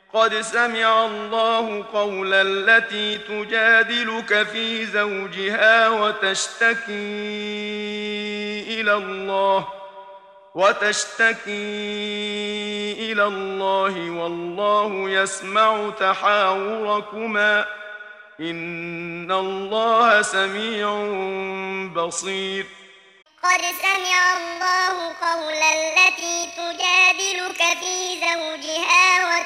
قد سمع الله قول التي تجادلك في زوجها وتشتكي إلى الله والله يسمع تحاوركما إن الله سميع بصير. قد سمع الله قول التي تجادلك في زوجها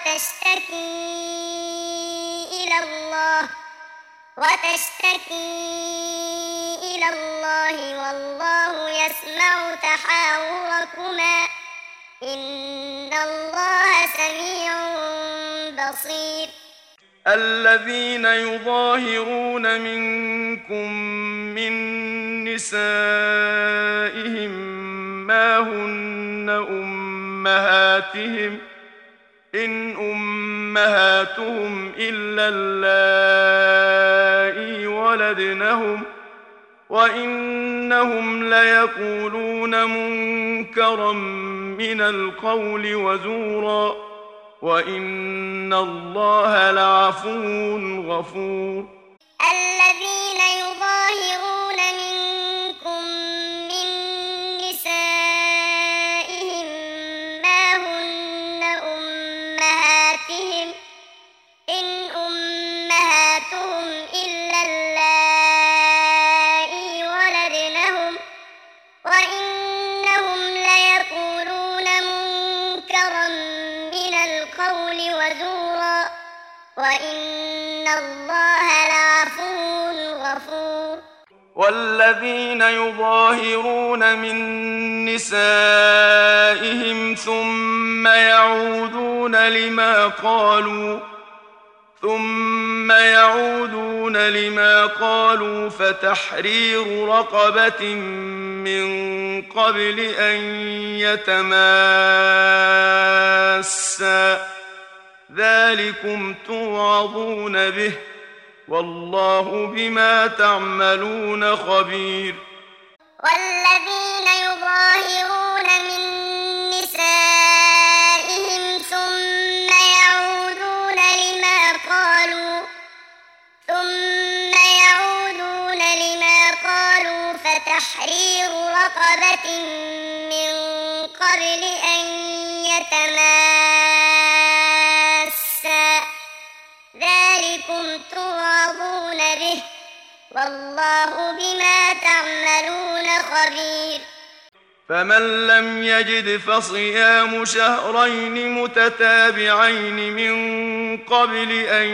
وتشتكي إلى الله والله يسمع تحاوركما إن الله سميع بصير. الذين يظاهرون منكم من نسائهم ما هن أمهاتهم إن أمهاتهم إلا اللائي ولدنهم وإنهم ليقولون منكرا من القول وزورا وإن الله لعفو غفور. الذين يظاهرون منكم من نسائهم ما هن أمهاتهم إن أمهاتهم إلا اللائي ولدنهم وإنهم ليقولون منكرا من القول وزورا وإن الله لعفو غفور. والذين يظاهرون من نسائهم ثم يعودون لما قالوا فتحرير رقبة من قبل أن يتماسا ذلكم توعظون به والله بما تعملون خبير. والذين يظاهرون من نسائهم ثم يعودون لما قالوا فتحرير رقبة من قبل أن يتماسا ذلكم توعظون به والله بما تعملون خبير. فمن لم يجد فصيام شهرين متتابعين من قبل أن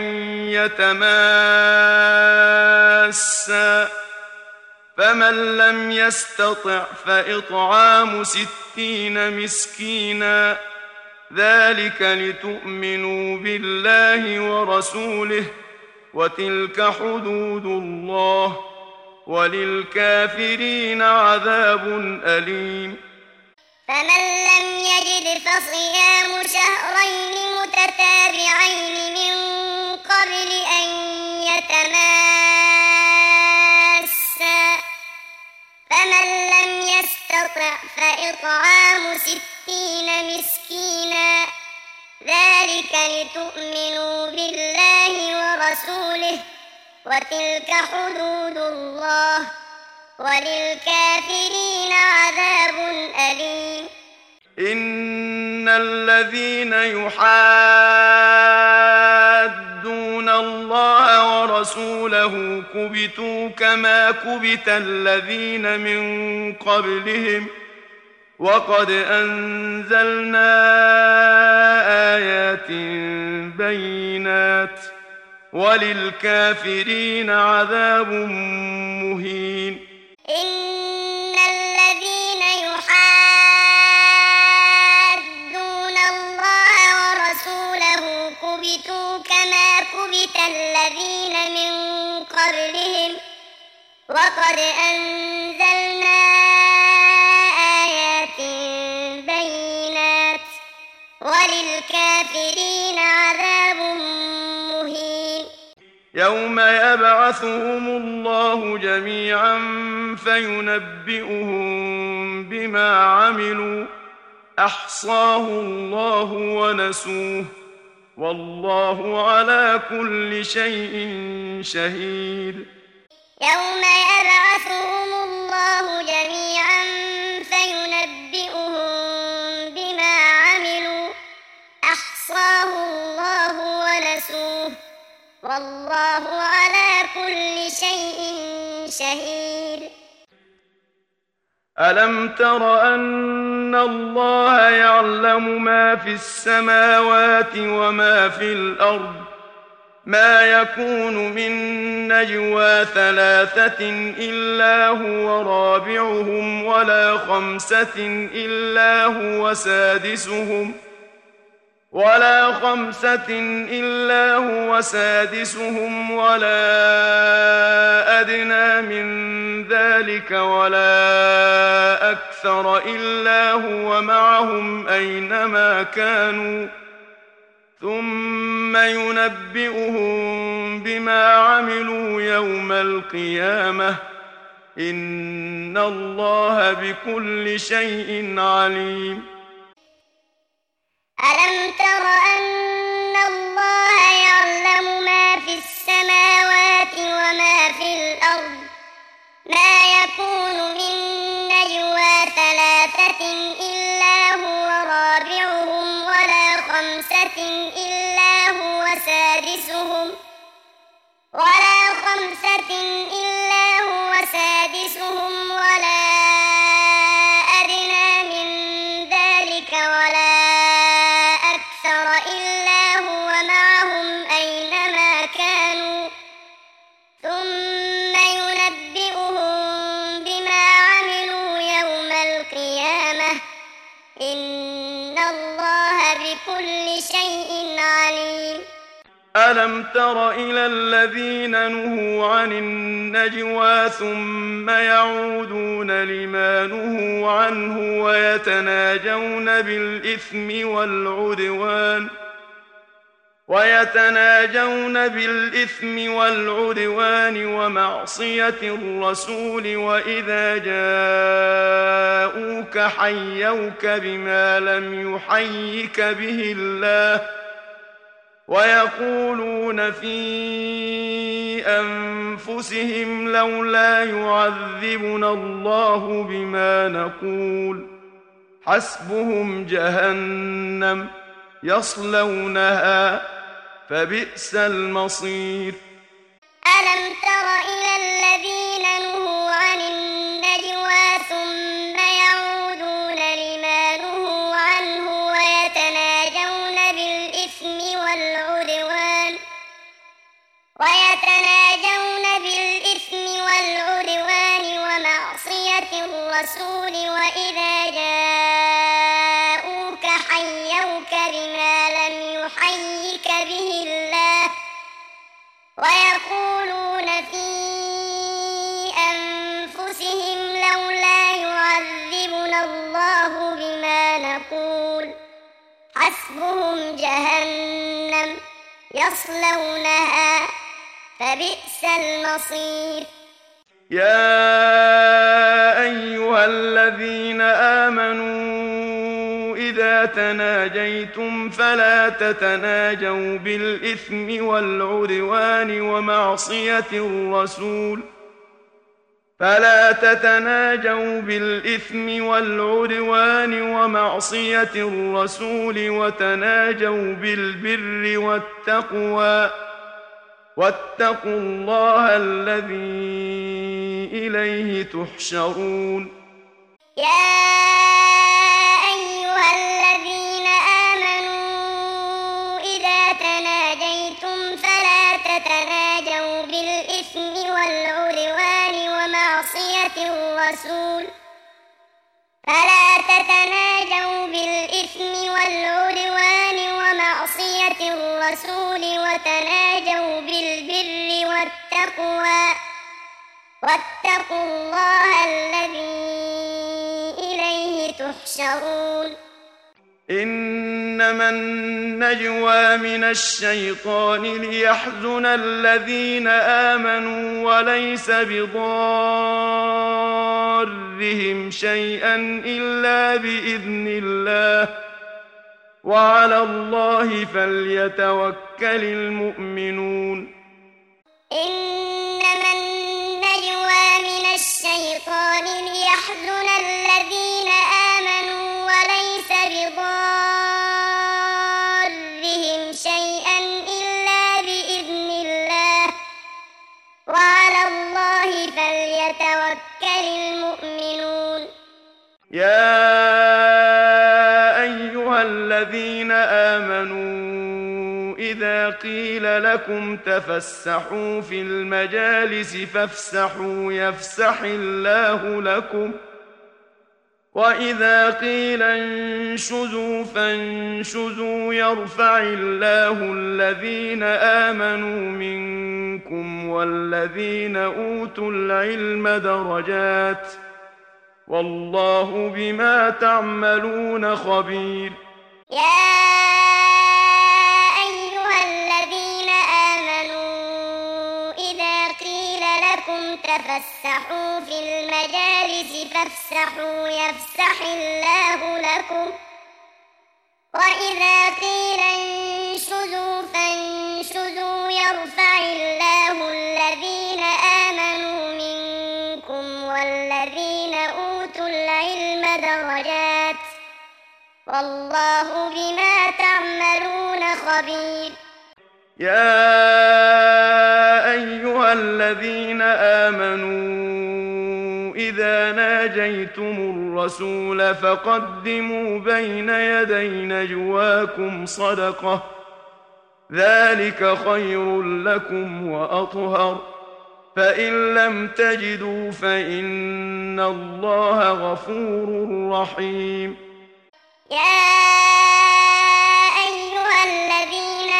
يتماسا فمن لم يستطع فإطعام 60 مسكينا ذلك لتؤمنوا بالله ورسوله وتلك حدود الله وللكافرين عذاب أليم. فمن لم يجد فصيام شهرين متتابعين من قبل أن يتماسا فمن لم يستطع فإطعام 60 مسكينا ذلك لتؤمنوا بالله ورسوله وتلك حدود الله وللكافرين عذاب أليم. إن الذين يحادون الله ورسوله كبتوا كما كبت الذين من قبلهم وقد أنزلنا آيات بينات وللكافرين عذاب مهين. إن الذين يحادون الله ورسوله كبتوا كما كبت الذين من قبلهم وقد أنزلنا آيات بينات وللكافرين عذاب مهين. يوم يبعثهم الله جميعا فينبئهم بما عملوا أحصاه الله ونسوه والله على كل شيء شهيد. يوم يبعثهم الله جميعا فينبئهم بما عملوا أحصاه الله ونسوه والله على كل شيء شهيد. ألم تر أن الله يعلم ما في السماوات وما في الأرض ما يكون من نجوى ثلاثة إلا هو رابعهم ولا خمسة إلا هو سادسهم ولا أدنى من ذلك ولا أكثر إلا هو معهم أينما كانوا ثم ينبئهم بما عملوا يوم القيامة إن الله بكل شيء عليم. ألم تر أن الله يعلم ما في السماوات وما في الأرض ما يكون من نجوى ثلاثة إلا هو رابعهم ولا خمسة إلا هو سادسهم ولا أدنى من ذلك ولا أكثر إلا هو معهم أينما كانوا ثم ينبئهم بما عملوا يوم القيامة إن الله بكل شيء عليم. ألم تر إلى الذين نهوا عن النجوى ثم يعودون لما نهوا عنه ويتناجون بالإثم والعدوان ومعصية الرسول وإذا جاءوك حيوك بما لم يحيك به الله ويقولون في أنفسهم لولا يعذبنا الله بما نقول حسبهم جهنم يصلونها فبئس المصير. ألم تر إلى الذين نهوا عن النجوى ثم يعودون لما نهوا عنه ويتناجون بالإثم والعدوان ومعصية الرسول وإذا جاءوك حيوك بما لم يحيك به الله ويقولون في أنفسهم لولا يعذبنا الله بما نقول حسبهم جهنم يصلونها فبئس المصير. يا أيها الذين آمنوا إذا تناجيتم فلا تتناجوا بالإثم والعدوان ومعصية الرسول وتناجوا بالبر والتقوى واتقوا الله الذي إليه تحشرون. يا أيها الذين آمنوا إذا تناجيتم فلا تتناجوا بالإثم والعدوان ومعصية الرسول وتناجوا بالبر والتقوى واتقوا الله الذي إليه تحشرون. إنما النجوى من الشيطان ليحزن الذين آمنوا وليس بضارهم شيئا إلا بإذن الله وعلى الله فليتوكل المؤمنون إنما النجوى من الشيطان ليحزن الذين آمنوا وليس بضارهم شيئا إلا بإذن الله وعلى الله فليتوكل المؤمنون يا أيها الذين آمنوا إذا قيل لكم تفسحوا في المجالس فافسحوا يفسح الله لكم وإذا قيل انشزوا فانشزوا يرفع الله الذين آمنوا منكم والذين أوتوا العلم درجات والله بما تعملون خبير يا أيها الذين آمنوا إذا قيل لكم تفسحوا في المجالس فافسحوا يفسح الله لكم وإذا قيل انشزوا فانشزوا يرفع الله الذين آمنوا منكم والذين أوتوا العلم درجات والله بما تعملون خبير يا أيها الذين آمنوا إذا ناجيتم الرسول فقدموا بين يدي نجواكم صدقة ذلك خير لكم وأطهر فإن لم تجدوا فإن الله غفور رحيم يا أيها الذين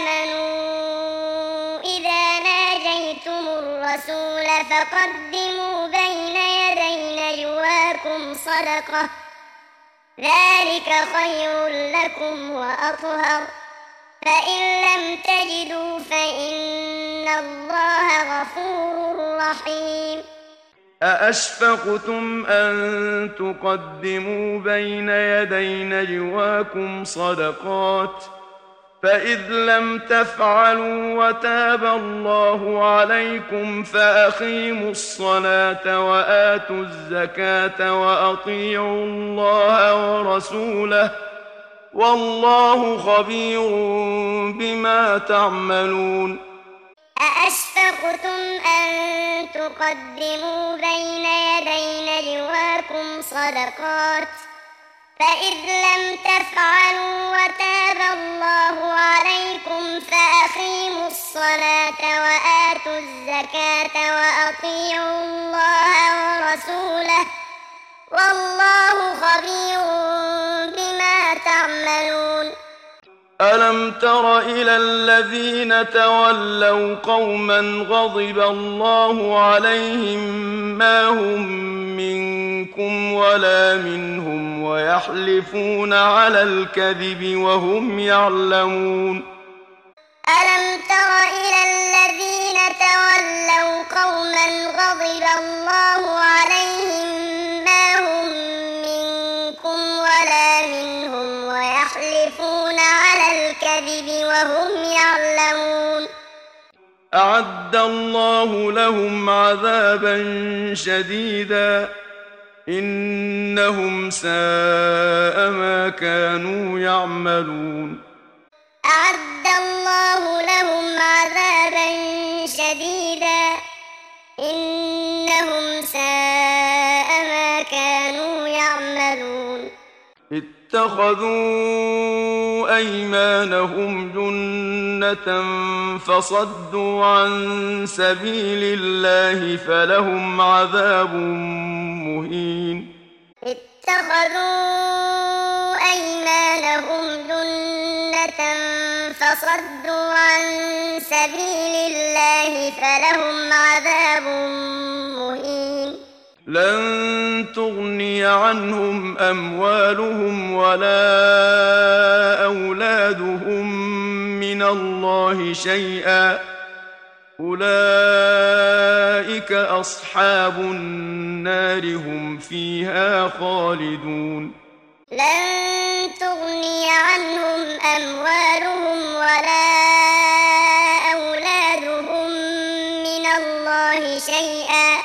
آمنوا إذا ناجيتم الرسول فقدموا بين يدي نجواكم صدقة ذلك خير لكم وأطهر فإن لم تجدوا فإن الله غفور رحيم أأشفقتم أن تقدموا بين يدي نجواكم صدقات فإذ لم تفعلوا وتاب الله عليكم فأقيموا الصلاة وآتوا الزكاة وأطيعوا الله ورسوله والله خبير بما تعملون أأشفقتم أن تقدموا بين يدي نجواكم صدقات فإذ لم تفعلوا وتاب الله عليكم فأقيموا الصلاة وآتوا الزكاة وأطيعوا الله ورسوله والله خبير بما تعملون ألم تر إلى الذين تولوا قوما غضب الله عليهم ما هم منكم ولا منهم ويحلفون على الكذب وهم يعلمون ألم تر إلى الذين تولوا قوما غضب الله عليهم ما هم منكم ولا منهم ويحلفون على الكذب وهم يعلمون أعد الله لهم عذابا شديدا إنهم ساء ما كانوا يعملون أعد الله لهم عذابا شديدا إنهم ساء ما كانوا يعملون اتخذوا أيمانهم جنة فصدوا عن سبيل الله فلهم عذاب مهين اتخذوا أيمانهم جنة فصدوا عن سبيل الله فلهم عذاب مهين لن تغني عنهم أموالهم ولا أولادهم من الله شيئا أولئك أصحاب النار هم فيها خالدون لن تغني عنهم أموالهم ولا أولادهم من الله شيئا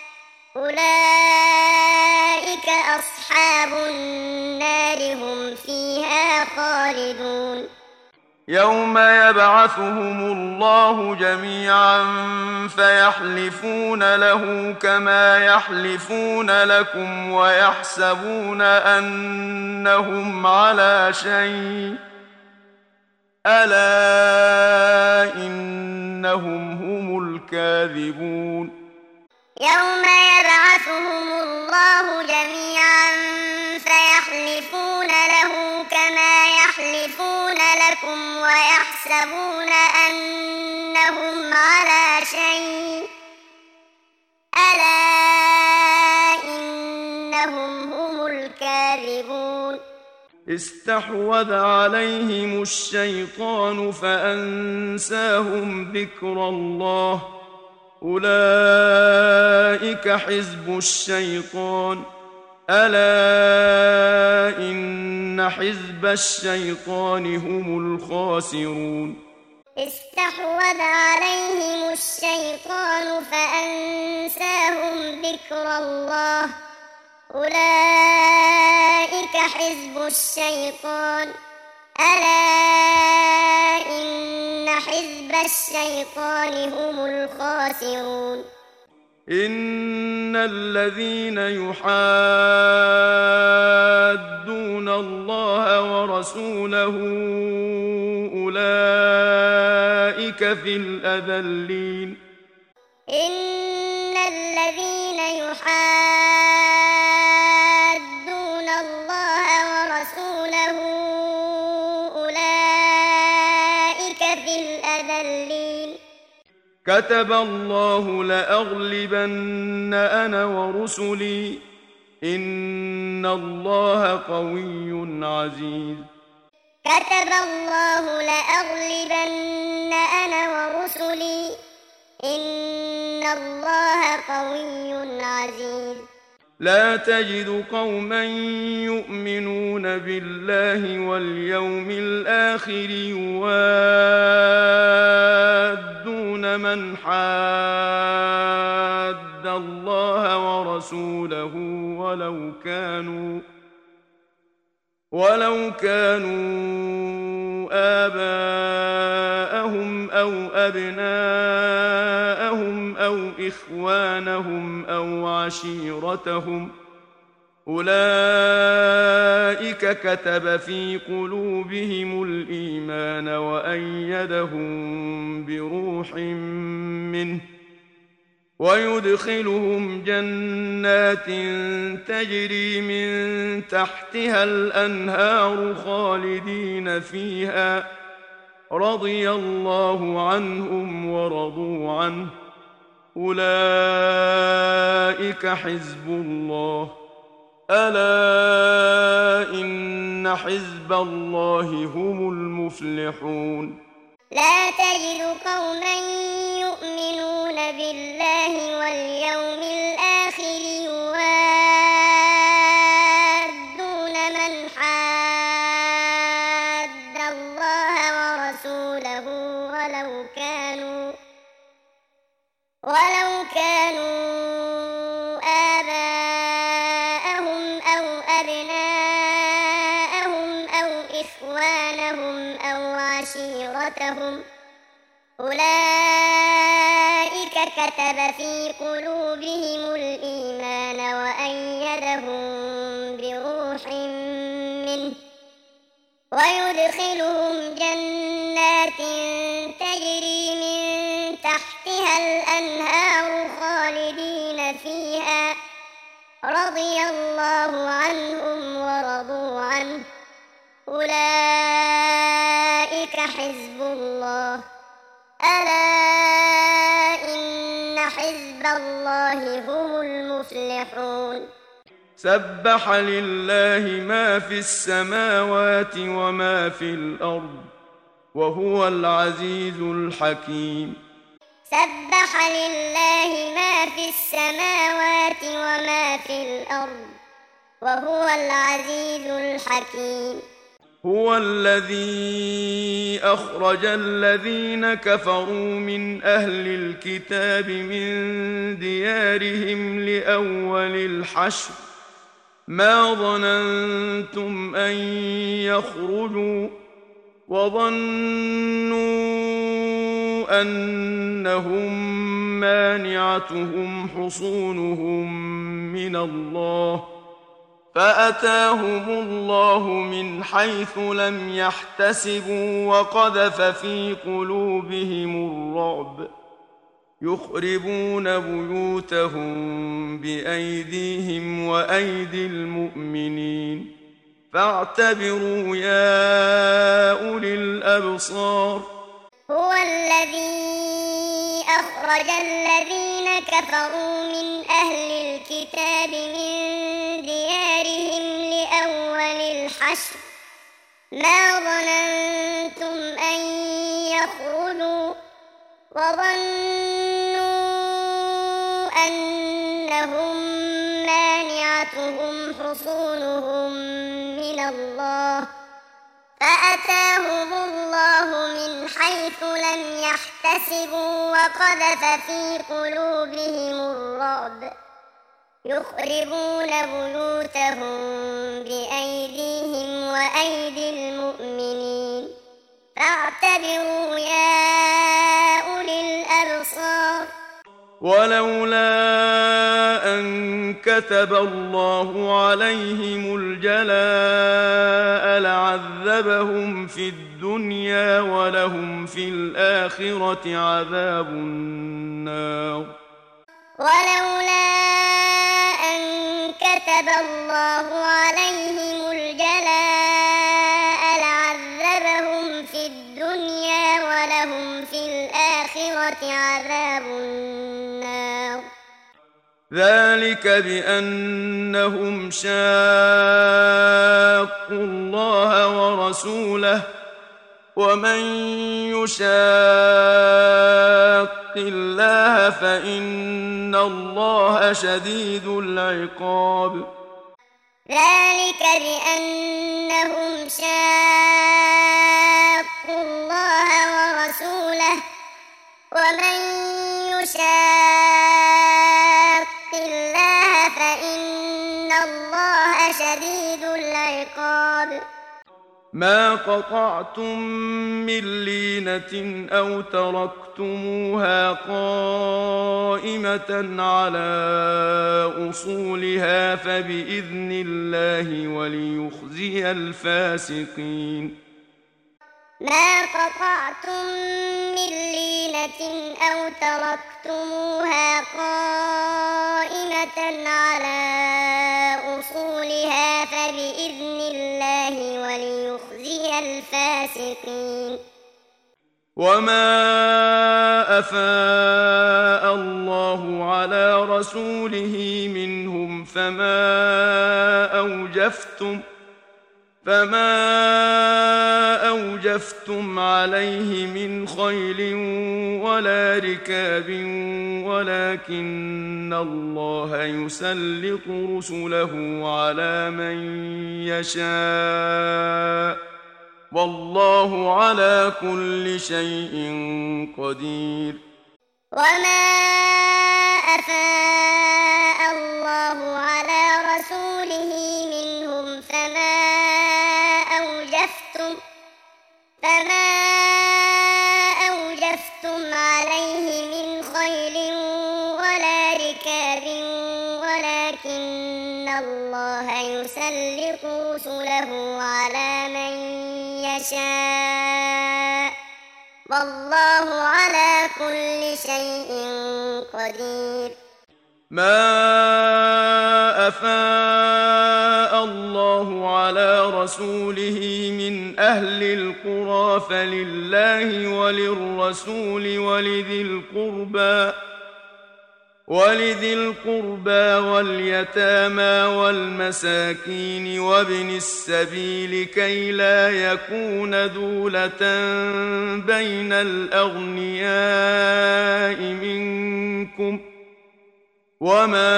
أولئك أصحاب النار هم فيها خالدون يوم يبعثهم الله جميعا فيحلفون له كما يحلفون لكم ويحسبون أنهم على شيء ألا إنهم هم الكاذبون يوم يبعثهم الله جميعا فيحلفون له كما يحلفون لكم ويحسبون أنهم على شيء ألا إنهم هم الكاذبون استحوذ عليهم الشيطان فأنساهم ذكر الله أولئك حزب الشيطان ألا إن حزب الشيطان هم الخاسرون استحوذ عليهم الشيطان فأنساهم ذكر الله أولئك حزب الشيطان ألا إن حزب الشيطان هم الخاسرون إن الذين يحادون الله ورسوله أولئك في الأذلين إن الذين يحادون الله ورسوله أولئك في الأذلين كتب الله لأغلبن أنا ورسلي إن الله قوي عزيز كتب الله لأغلبن أنا ورسلي إن الله قوي عزيز لا تجد قوما يؤمنون بالله واليوم الآخر يوادون من حاد الله ورسوله ولو كانوا آباءهم أو أبناءهم أو إخوانهم أو عشيرتهم أولئك كتب في قلوبهم الإيمان وأيدهم بروح منه ويدخلهم جنات تجري من تحتها الأنهار خالدين فيها رضي الله عنهم ورضوا عنه أولئك حزب الله ألا إن حزب الله هم المفلحون لا تجد قوما يؤمنون بالله واليوم الآخر يوادون من حاد الله ورسوله ولو كانوا آباءهم أو أبناءهم أو إخوانهم أو عشيرتهم أولئك كتب في قلوبهم الإيمان وأيدهم بروح منه ويدخلهم جنات تجري من تحتها الأنهار خالدين فيها رضي الله عنهم ورضوا عنه أولئك حزب الله ألا إن حزب الله هم المفلحون سبح لله ما في السماوات وما في الأرض وهو العزيز الحكيم سبح لله ما في السماوات وما في الأرض وهو العزيز الحكيم. هو الذي أخرج الذين كفروا من أهل الكتاب من ديارهم لأول الحشر ما ظننتم أن يخرجوا وظنوا أنهم مانعتهم حصونهم من الله فأتاهم الله من حيث لم يحتسبوا وقذف في قلوبهم الرعب يخربون بيوتهم بأيديهم وأيدي المؤمنين فاعتبروا يا أولي الأبصار. هو الذي أخرج الذين كفروا من أهل الكتاب من ديارهم لأول الحشر ما ظننتم أن يخرجوا وظنوا أنهم مانعتهم حصونهم من الله فأتاهم الله من حيث لم يحتسبوا وقذف في قلوبهم الرعب يخربون بيوتهم بأيديهم وأيدي المؤمنين فاعتبروا يا أولي الأبصار. ولولا أن كتب الله عليهم الجلاء لعذبهم في الدنيا ولهم في الآخرة عذاب النار. ولولا أن كتب الله عليهم الجلاء لعذبهم في الدنيا ولهم في الآخرة عذاب النار. ذلك بأنهم شاقوا الله ورسوله ومن يشاق الله فإن الله شديد العقاب. ذلك بأنهم شاقوا الله ورسوله ومن يشاق الله فإن الله شديد العقاب. ما قطعتم من لينة أو تركتموها قائمة على أصولها فبإذن الله وليخزي الفاسقين. ما قطعتم من لينة أو تركتموها قائمة على أصولها فبإذن الله وليخزي الفاسقين. وما أفاء الله على رسوله منهم فما أوجفتم عليه من خيل ولا ركاب ولكن الله يسلط رسله على من يشاء والله على كل شيء قدير. وما أفاء الله على رسوله منهم فما أوجفتم عليه من خيل ولا ركاب ولكن الله يسلط رسله على من يشاء والله على كل شيء قدير. ما أفاء الله على رسوله من أهل القرى فلله وللرسول ولذي القربى واليتامى والمساكين وابن السبيل كي لا يكون دولة بين الأغنياء منكم وما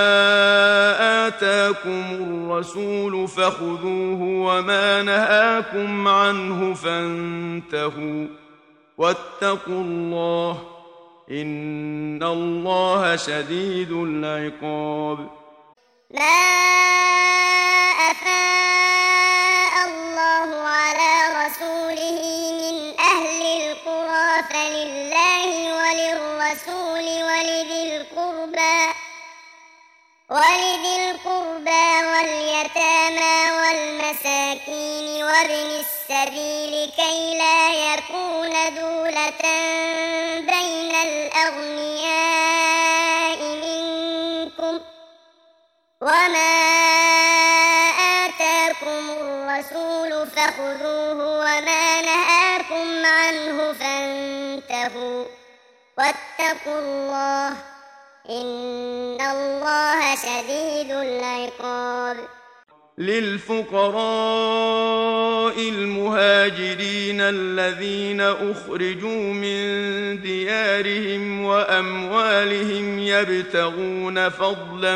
آتاكم الرسول فخذوه وما نهاكم عنه فانتهوا واتقوا الله إن الله شديد العقاب. ما أفاء الله على رسوله من أهل القرى فلله وللرسول ولذي القربى واليتامى والمساكين وابن السبيل كي لا يكون دولة بين الأغنياء منكم وما آتاكم الرسول فخذوه وما نهاكم عنه فانتهوا واتقوا الله إن الله شديد العقاب. للفقراء المهاجرين الذين أخرجوا من ديارهم وأموالهم يبتغون فضلا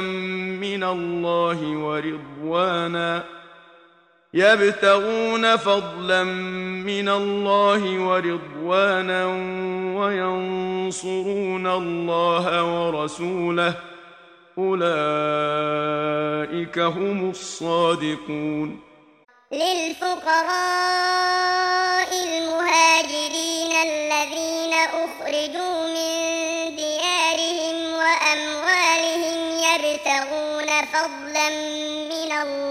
من الله ورضوانا وينصرون الله ورسوله أولئك هم الصادقون. للفقراء المهاجرين الذين أخرجوا من ديارهم وأموالهم يبتغون فضلا من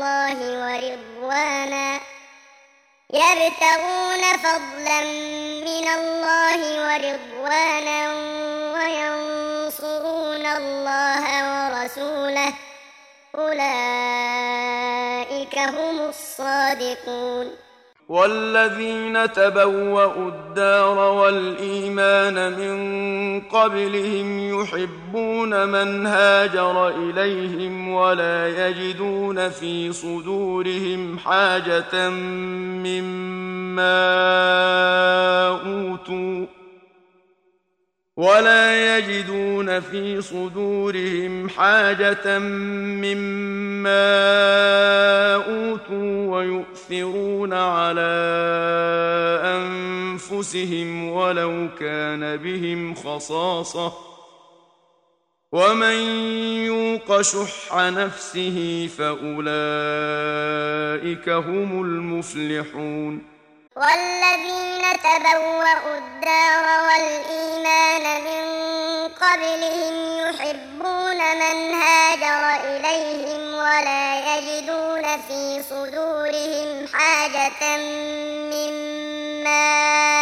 الله ورضوانا وينصرون الله ورسوله أولئك هم الصادقون. والذين تبوأوا الدار والإيمان من قبلهم يحبون من هاجر إليهم ولا يجدون في صدورهم حاجة مما أوتوا ويؤثرون على أنفسهم ولو كان بهم خصاصة ومن يوق شح نفسه فأولئك هم المفلحون. والذين تبوأوا الدار والإيمان من قبلهم يحبون من هاجر إليهم ولا يجدون في صدورهم حاجة مما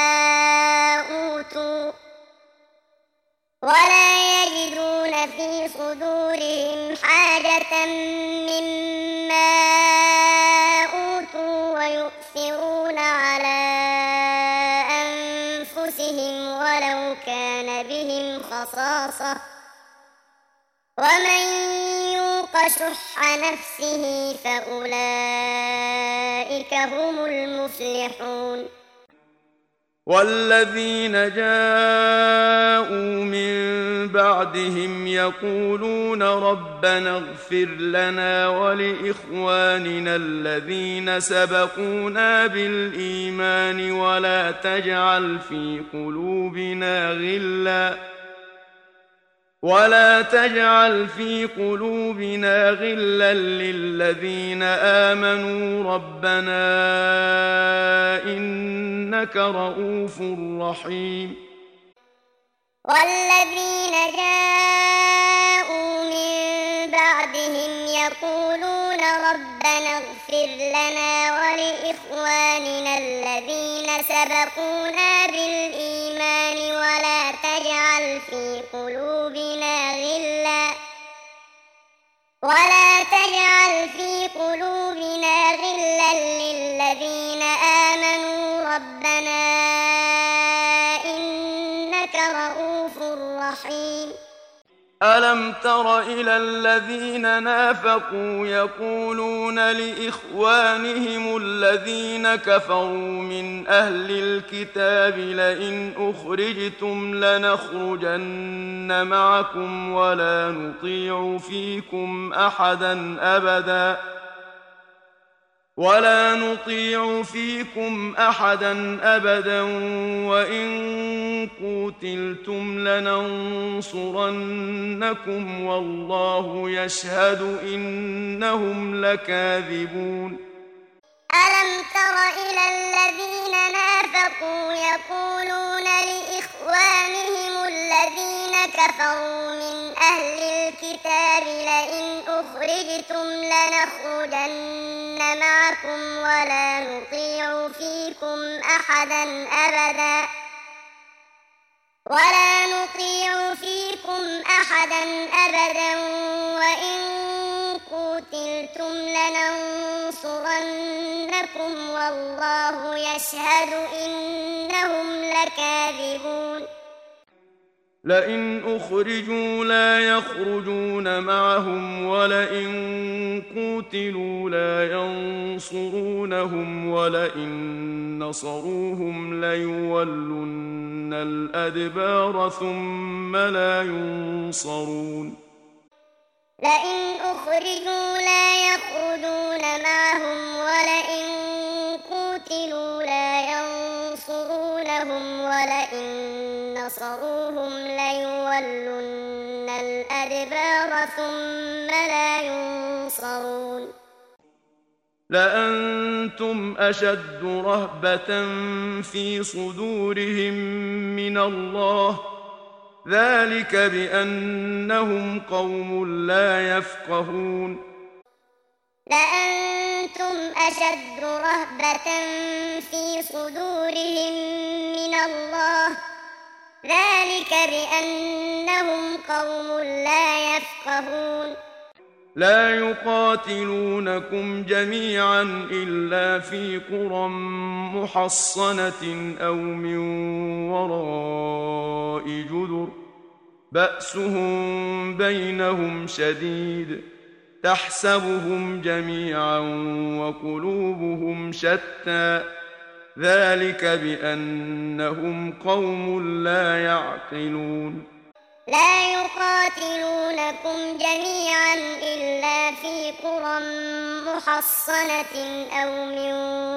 أوتوا ويؤثرون على أنفسهم ولو كان بهم خصاصة ومن يوق شح نفسه فأولئك هم المفلحون. والذين جاءوا من بعدهم يقولون ربنا اغفر لنا ولإخواننا الذين سبقونا بالإيمان ولا تجعل في قلوبنا غلا للذين آمنوا ربنا إنك رؤوف رحيم. والذين جاءوا من بعدهم يقولون ربنا اغفر لنا ولإخواننا الذين سبقونا بالإيمان ولا تجعل في قلوبنا غلا للذين آمنوا ربنا إنك رؤوف رحيم. ألم تر إلى الذين نافقوا يقولون لإخوانهم الذين كفروا من أهل الكتاب لئن أخرجتم لنخرجن معكم ولا نطيع فيكم أحدا أبدا وإن قوتلتم لننصرنكم والله يشهد إنهم لكاذبون ألم تر إلى الذين نافقوا يقولون لإخوانهم الذين كفروا من أهل الكتاب لئن أخرجتم لنخرجن معكم ولا نطيع فيكم أحدا أبدا وإن قوتلتم لننصرنكم والله يشهد إنهم لكاذبون لئن أخرجوا لا يخرجون معهم ولئن قوتلوا لا ينصرونهم ولئن نصروهم ليولن الأدبار ثم لا ينصرون لئن أخرجوا لا يخرجون معهم ولئن قوتلوا لا ينصرونهم ولئن نصروهم ليولن الأدبار ثم لا ينصرون لأنتم أشد رهبة في صدورهم من الله ذلك بأنهم قوم لا يفقهون لأنتم أشد رهبة في صدورهم من الله ذلك بأنهم قوم لا يفقهون لا يقاتلونكم جميعا إلا في قرى محصنة أو من وراء جدر بأسهم بينهم شديد تحسبهم جميعا وقلوبهم شتى ذلك بأنهم قوم لا يعقلون لا يقاتلونكم جميعا إلا في قرى محصنة أو من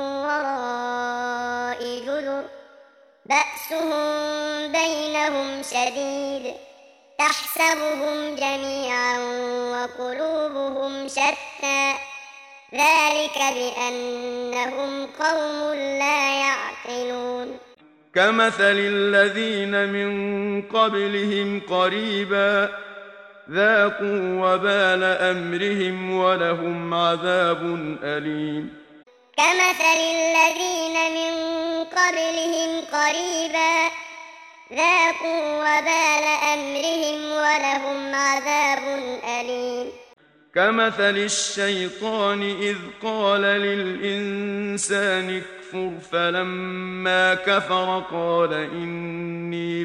وراء جدر بأسهم بينهم شديد تحسبهم جميعا وقلوبهم شتى ذلك بأنهم قوم لا يعقلون كمثل الذين من قبلهم قريبا ذاقوا وبال أمرهم ولهم عذاب أليم كمثل الذين من قبلهم قريبا ذاقوا وبال أمرهم ولهم عذاب أليم كمثل الشيطان إذ قال للإنسان اكفر فلما كفر قال إني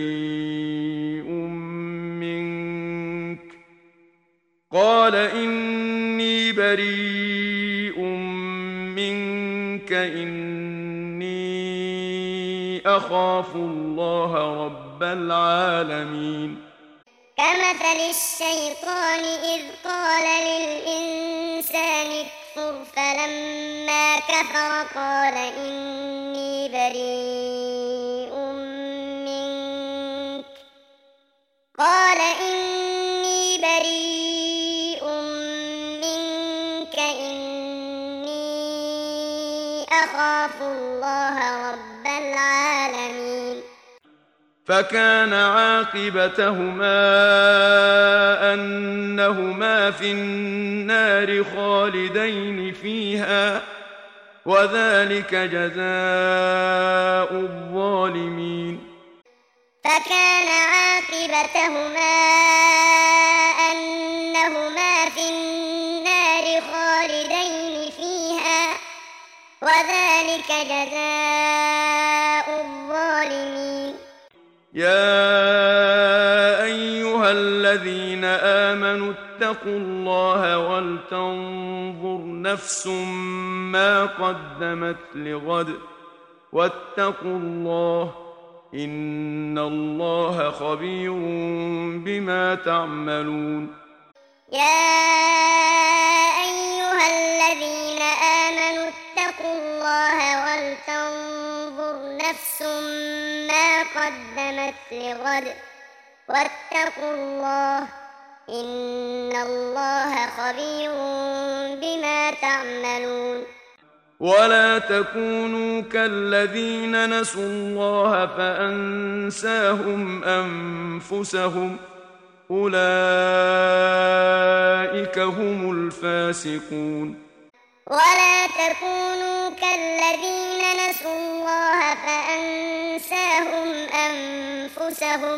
بريء منك إني أخاف الله رب العالمين كمثل الشيطان إذ قال للإنسان اكفر فلما كفر قال إني بريء منك إني أخاف الله رب العالمين فكان عاقبتهما أنهما في النار خالدين فيها وذلك جزاء الظالمين فكان عاقبتهما أنهما في النار خالدين فيها وذلك جزاء الظالمين يا أيها الذين الذين آمنوا اتقوا الله ولتنظر نفس ما قدمت لغد واتقوا الله إن الله خبير بما تعملون. يا أيها الذين آمنوا اتقوا الله ولتنظر نفس ما قدمت لغد واتقوا الله إن الله خبير بما تعملون. ولا تكونوا كالذين نسوا الله فأنساهم أنفسهم أولئك هم الفاسقون. ولا تكونوا كالذين نسوا الله فأنساهم أنفسهم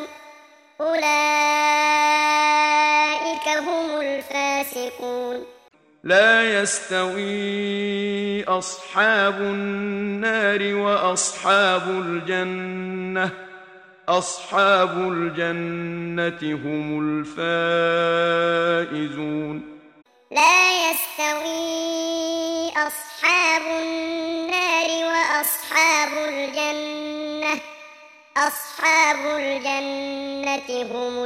أولئك هم الفاسقون. لا يستوي أصحاب النار وأصحاب الجنة أصحاب الجنة هم الفائزون. لا يستوي أصحاب النار وأصحاب الجنة أصحاب الجنة هم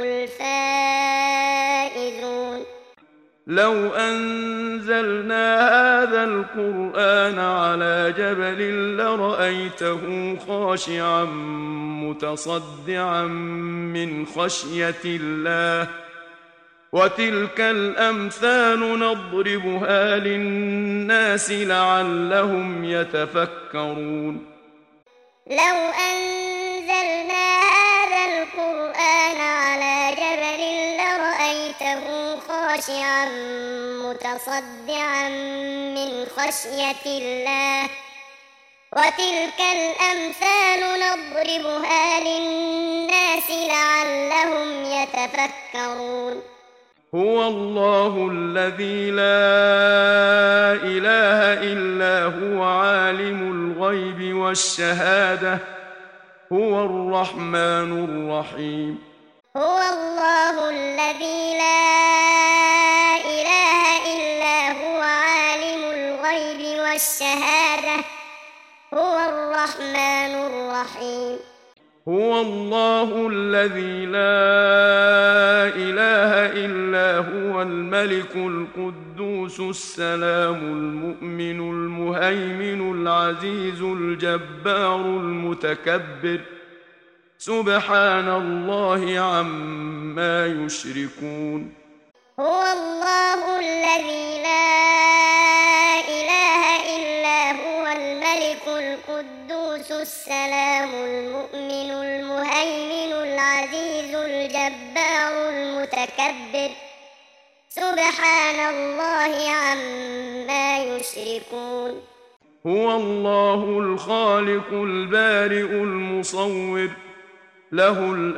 الفائزون. لو أنزلنا هذا القرآن على جبل لرأيته خاشعا متصدعا من خشية الله وتلك الأمثال نضربها للناس لعلهم يتفكرون. لو أنزلنا هذا القرآن على جبل لرأيته خاشعا متصدعا من خشية الله وتلك الأمثال نضربها للناس لعلهم يتفكرون. هو الله الذي لا إله إلا هو عالم الغيب والشهادة هو الرحمن الرحيم. هو الله الذي لا إله إلا هو عالم الغيب والشهادة هو الرحمن الرحيم. هو الله الذي لا إله إلا هو الملك القدوس السلام المؤمن المهيمن العزيز الجبار المتكبر سبحان الله عما يشركون. هو الله الذي لا إله إلا هو الملك القدوس السلام المؤمن المهيمن العزيز الجبار المتكبر سبحان الله عما يشركون. هو الله الخالق البارئ المصور له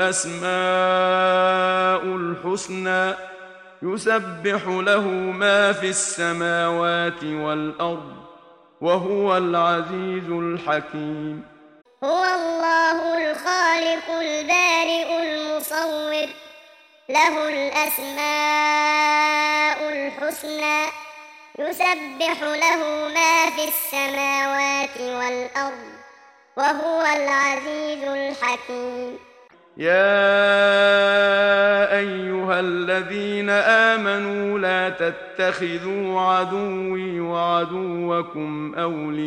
الأسماء الحسنى يسبح له ما في السماوات والأرض وهو العزيز الحكيم. هو الله الخالق البارئ المصور له الأسماء الحسنى يسبح له ما في السماوات والأرض وهو العزيز الحكيم. يا أيها الذين آمنوا لا تتخذوا عدوي وعدوكم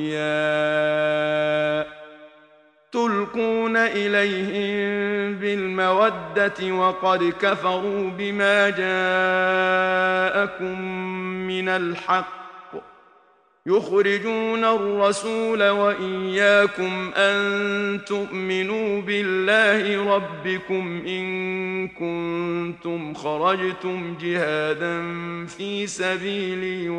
أولياء تلقون إليهم بالمودة وقد كفروا بما جاءكم من الحق يخرجون الرسول وإياكم أن تؤمنوا بالله ربكم إن كنتم خرجتم جهادا في سبيلي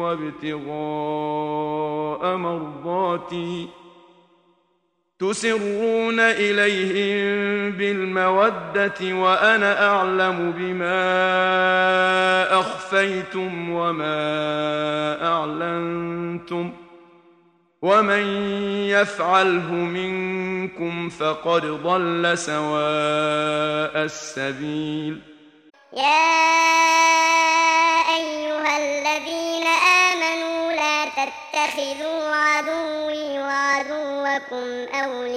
وابتغاء مرضاتي تسرون إليهم بالمودة وأنا أعلم بما أخفيتم وما أعلنتم ومن يفعله منكم فقد ضل سواء السبيل. يا أيها الذين آمنوا لا تتخذوا عدوي وعدوكم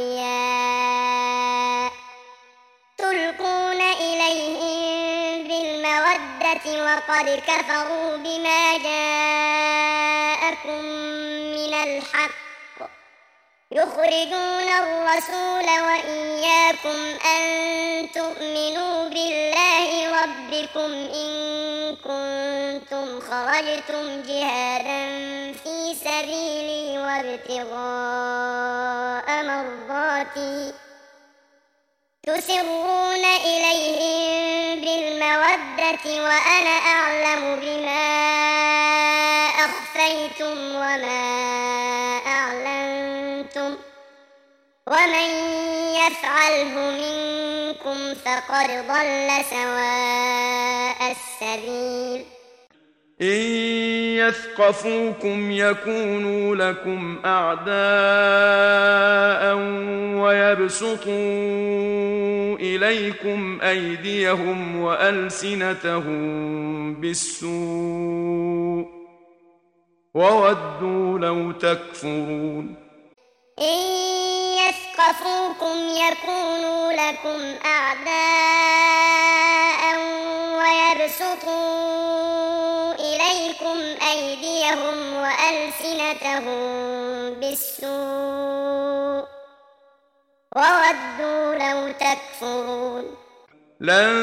أولياء تلقون إليهم بالمودة وقد كفروا بما جاءكم من الحق يخرجون الرسول وإياكم أن تؤمنوا بالله ربكم إن كنتم خرجتم جهادا في سبيلي وابتغاء مرضاتي تسرون إليهم بالمودة وأنا أعلم بما أخفيتم وما أعلنتم ومن يفعله منكم فقد ضل سواء السبيل إن يثقفوكم يكونوا لكم أعداء ويبسطوا إليكم أيديهم وألسنتهم بالسوء وودوا لو تكفرون إن يثقفوكم يكونوا لكم أعداء ويبسطوا إليكم أيديهم وألسنتهم بالسوء وودوا لو تكفرون لن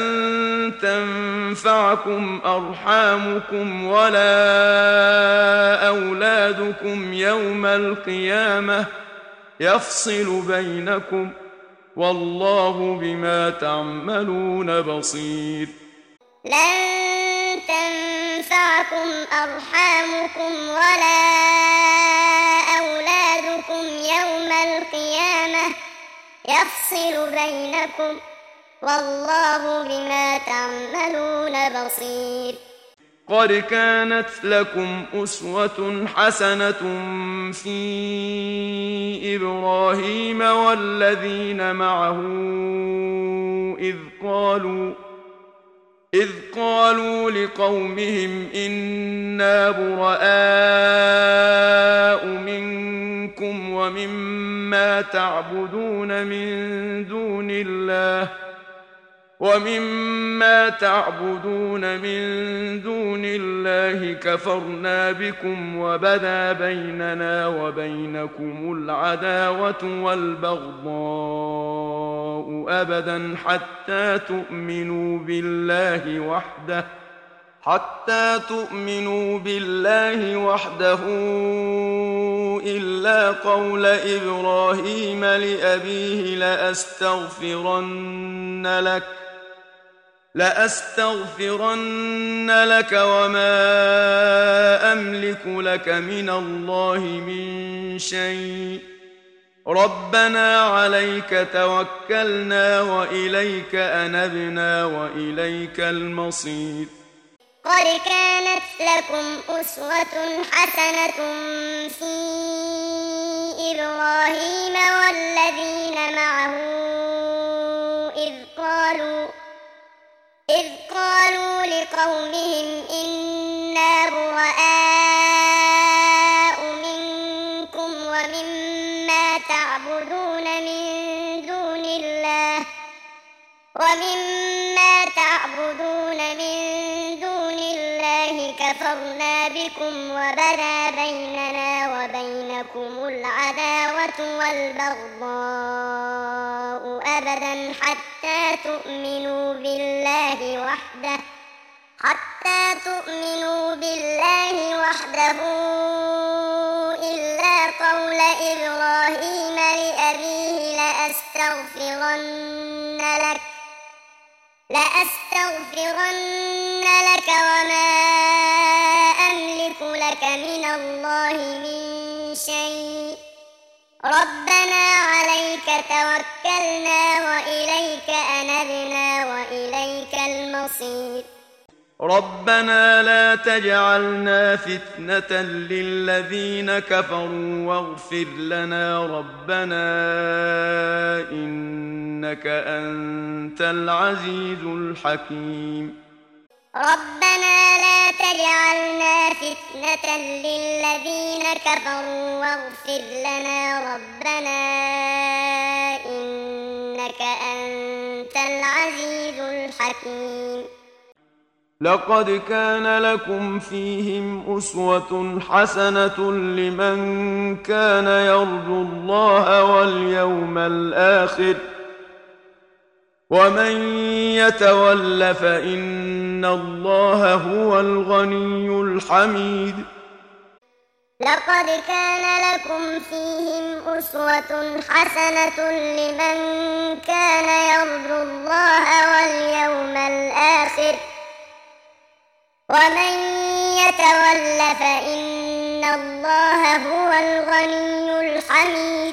تنفعكم أرحامكم ولا أولادكم يوم القيامة يفصل بينكم والله بما تعملون بصير لن تنفعكم أرحامكم ولا أولادكم يوم القيامة يفصل بينكم والله بما تعملون بصير قد كانت لكم أسوة حسنة في إبراهيم والذين معه إذ قالوا لقومهم إنا براء منكم ومما تعبدون من دون الله كفرنا بكم وبدا بيننا وبينكم العداوة والبغضاء أبدا حتى تؤمنوا بالله وحده إلا قول إبراهيم لأبيه لأستغفرن لك وما أملك لك من الله من شيء ربنا عليك توكلنا وإليك أنبنا وإليك المصير قد كانت لكم أسوة حسنة في إبراهيم والذين معه إذ قالوا لقومهم إنا براء منكم ومما تعبدون من دون الله كفرنا بكم وبدا بيننا وبينكم العداوة والبغضاء أبدا حتى تؤمنوا بالله وحده إلا قول إبراهيم لأبيه لأستغفرن لك وما أملك لك من الله من شيء ربنا عليك توكلنا وإليك أنبنا وإليك المصير ربنا لا تجعلنا فتنة للذين كفروا واغفر لنا ربنا إنك أنت العزيز الحكيم ربنا لا تجعلنا فتنة للذين كفروا واغفر لنا ربنا إنك أنت العزيز الحكيم لقد كان لكم فيهم أسوة حسنة لمن كان يرجو الله واليوم الآخر ومن يتول فإن الله هو الغني الحميد لقد كان لكم فيهم أسوة حسنة لمن كان يرجو الله واليوم الآخر ومن يتول فإن الله هو الغني الحميد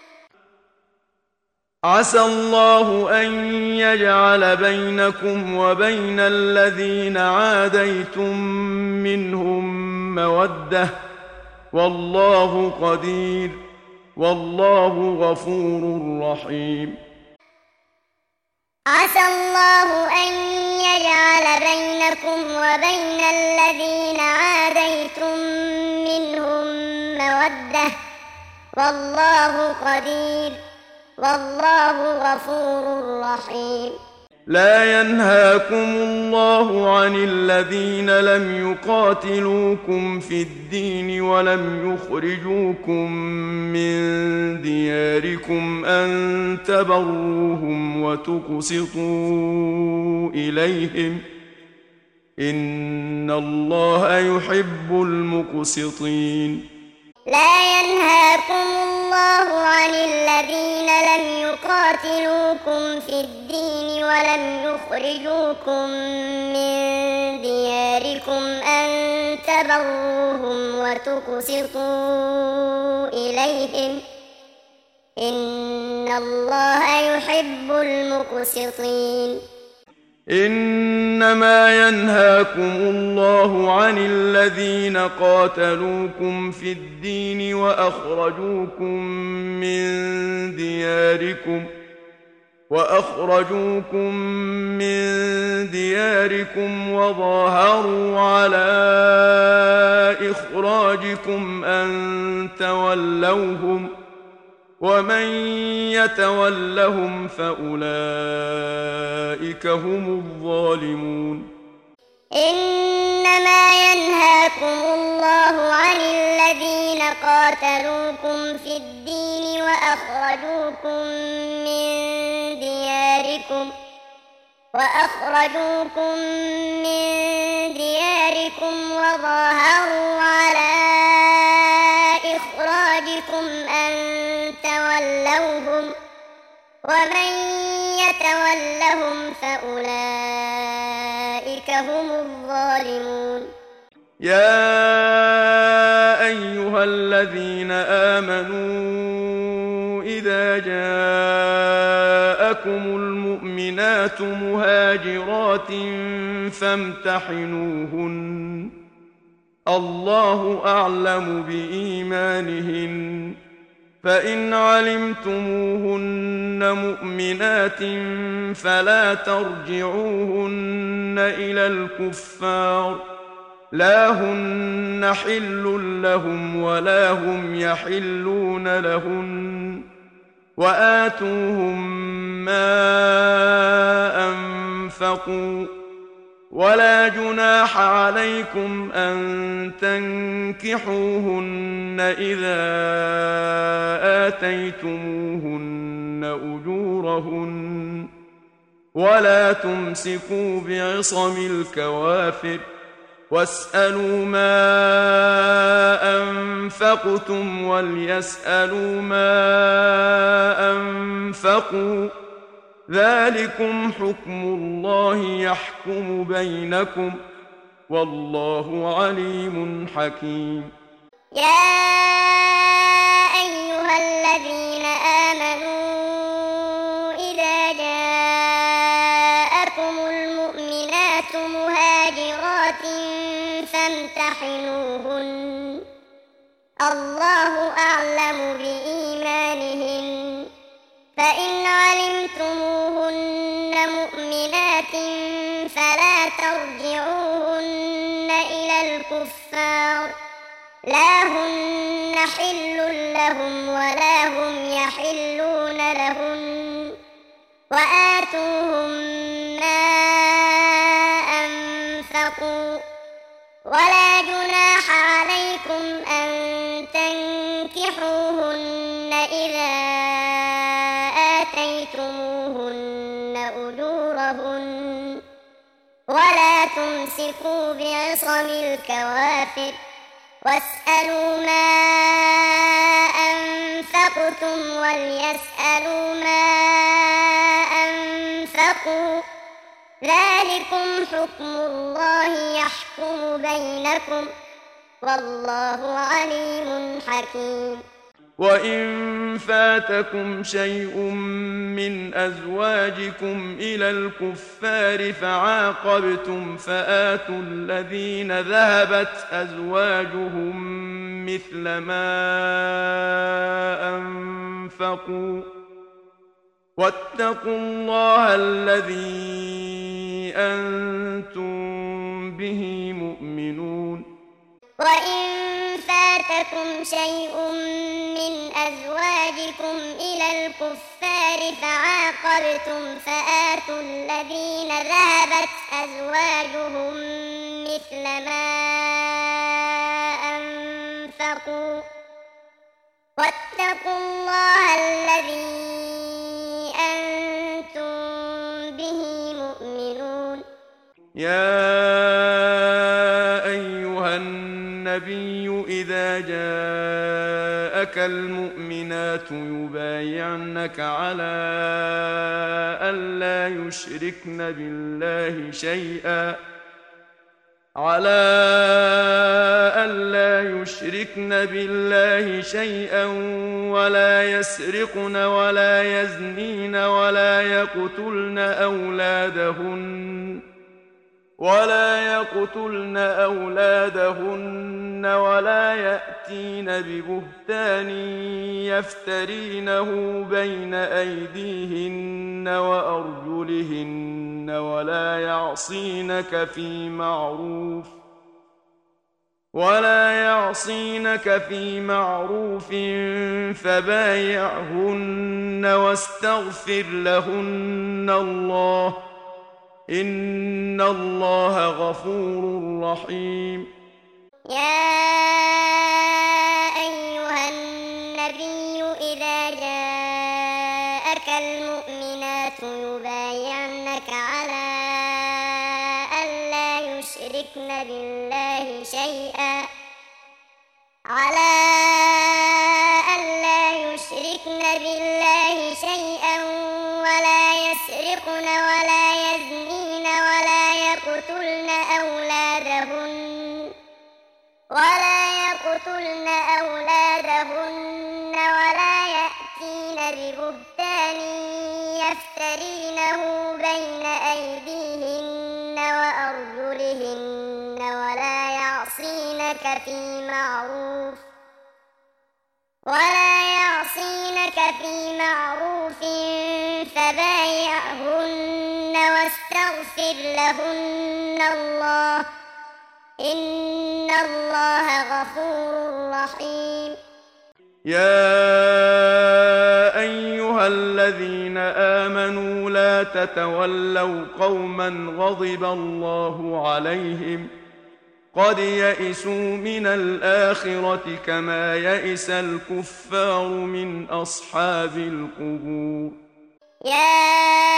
عسى الله أن يجعل بينكم وبين الذين عاديتم منهم مودة والله قدير والله غفور رحيم عسى الله أن يجعل بينكم وبين الذين عاديتم منهم مودة والله قدير والله غفور رحيم لا ينهاكم الله عن الذين لم يقاتلوكم في الدين ولم يخرجوكم من دياركم أن تبروهم وتقسطوا إليهم إن الله يحب المقسطين لا ينهاكم الله عن الذين لم يقاتلوكم في الدين ولم يخرجوكم من دياركم أن تبروهم وتقسطوا إليهم إن الله يحب المقسطين إنما ينهاكم الله عن الذين قاتلوكم في الدين وأخرجوكم من دياركم وظاهروا على إخراجكم أن تولوهم ومن يتولهم فأولئك هم الظالمون إنما ينهاكم الله عن الذين قاتلوكم في الدين وأخرجوكم من دياركم وظاهروا على إخراجكم أن تولوهم ومن يتولهم فأولئك هم الظالمون يا أيها الذين آمنوا إذا جاءكم المؤمنات مهاجرات فامتحنوهن الله أعلم بإيمانهن فإن علمتموهن مؤمنات فلا ترجعوهن إلى الكفار لا هن حل لهم ولا هم يحلون لهن وآتوهم ما أنفقوا ولا جناح عليكم أن تنكحوهن إذا آتيتموهن أجورهن ولا تمسكوا بعصم الكوافر واسألوا ما أنفقتم وليسألوا ما أنفقوا ذلكم حكم الله يحكم بينكم والله عليم حكيم يا أيها الذين آمنوا إذا جاءكم المؤمنات مهاجرات فامتحنوهن الله أعلم بإيمانهن فإن علمتموهن مؤمنات فلا ترجعوهن لا هن حل لهم ولا هم يحلون لهن وآتوهم ما أنفقوا ولا جناح عليكم أن تنكحوهن إذا آتيتموهن أجورهن ولا تمسكوا بعصم الكوافر واسألوا ما أنفقتم وليسألوا ما أنفقوا ذلكم حكم الله يحكم بينكم والله عليم حكيم. وإن فاتكم شيء من أزواجكم إلى الكفار فعاقبتم فآتوا الذين ذهبت أزواجهم مثل ما أنفقوا واتقوا الله الذي أنتم به مؤمنون. وإن فاتكم شيء من أزواجكم إلى الكفار فعاقبتم فآتوا الذين ذهبت أزواجهم مثل ما أنفقوا واتقوا الله الذي أنتم به مؤمنون. يا أيها النبي إذا جاءك المؤمنات يبايعنك على ألا يشركن بالله شيئا ولا يسرقن ولا يزنين ولا يقتلن أولادهن ولا يأتين ببهتان يفترينه بين أيديهن وأرجلهن ولا يعصينك في معروف فبايعهن واستغفر لهن الله إن الله غفور رحيم. يا أيها النبي إذا جاءك المؤمنات يبايعنك على ألا يشركن بالله شيئا ولا يسرقن ولا يزنين ولا يقتلن أولادهن ولا يأتين ببهتان يفترينه بين أيديهن وأرجلهن ولا يعصينك في معروف فبايعهن واستغفر لهن الله إن الله غفور رحيم. يا أيها الذين آمنوا لا تتولوا قوما غضب الله عليهم قد يئسوا من الآخرة كما يئس الكفار من أصحاب القبور. يا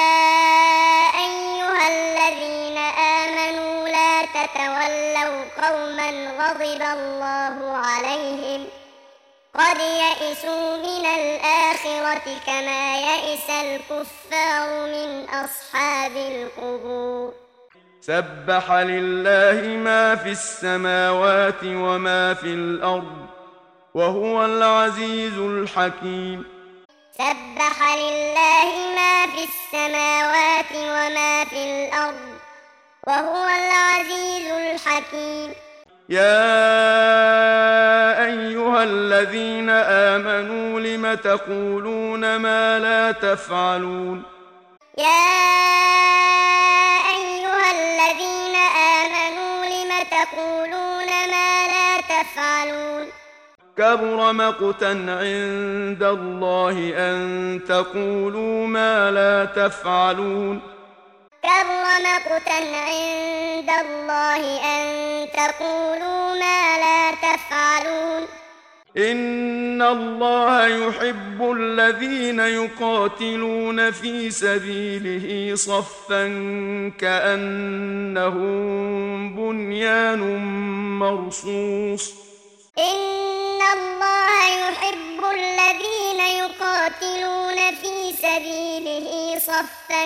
أيها الذين آمنوا لا تتولوا قوما غضب الله عليهم قد يئسوا من الآخرة كما يئس الكفار من أصحاب القبور. سبح لله ما في السماوات وما في الأرض وهو العزيز الحكيم. سبح لله ما في السماوات وما في الأرض وهو العزيز الحكيم. يا أيها الذين آمنوا لم تقولون ما لا تفعلون. يا أيها الذين آمنوا لم تقولون ما لا تفعلون كبر مقتا عند الله أن تقولوا ما لا تفعلون كبر مقتا عند الله أن تقولوا ما لا تفعلون إن الله يحب الذين يقاتلون في سبيله صفا كأنهم بنيان مرصوص إن الله يحب الذين يقاتلون في سبيله صفا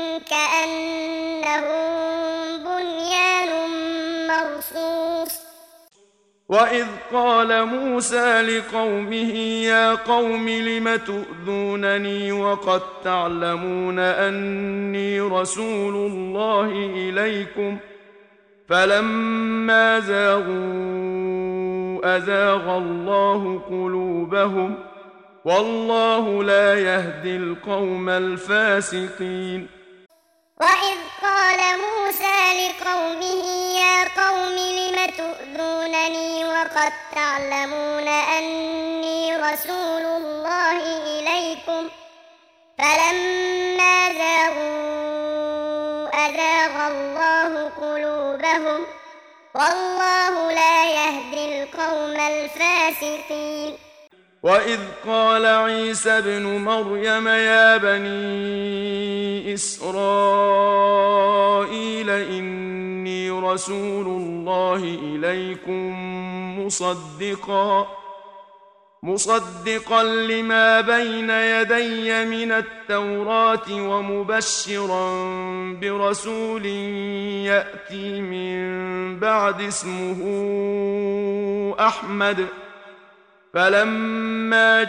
كأنهم بنيان مرصوص وإذ قال موسى لقومه يا قوم لم تؤذونني وقد تعلمون أني رسول الله إليكم فلما زاغوا أزاغ الله قلوبهم والله لا يهدي القوم الفاسقين وإذ قال موسى لقومه يا قوم لم تؤذونني وقد تعلمون أني رسول الله إليكم فلما زاغوا أزاغ الله قلوبهم والله لا يهدي القوم الفاسقين وإذ قال عيسى ابن مريم يا بني إسرائيل إني رسول الله إليكم مصدقا لما بين يدي من التوراة ومبشرا برسول يأتي من بعد اسمه أحمد فلما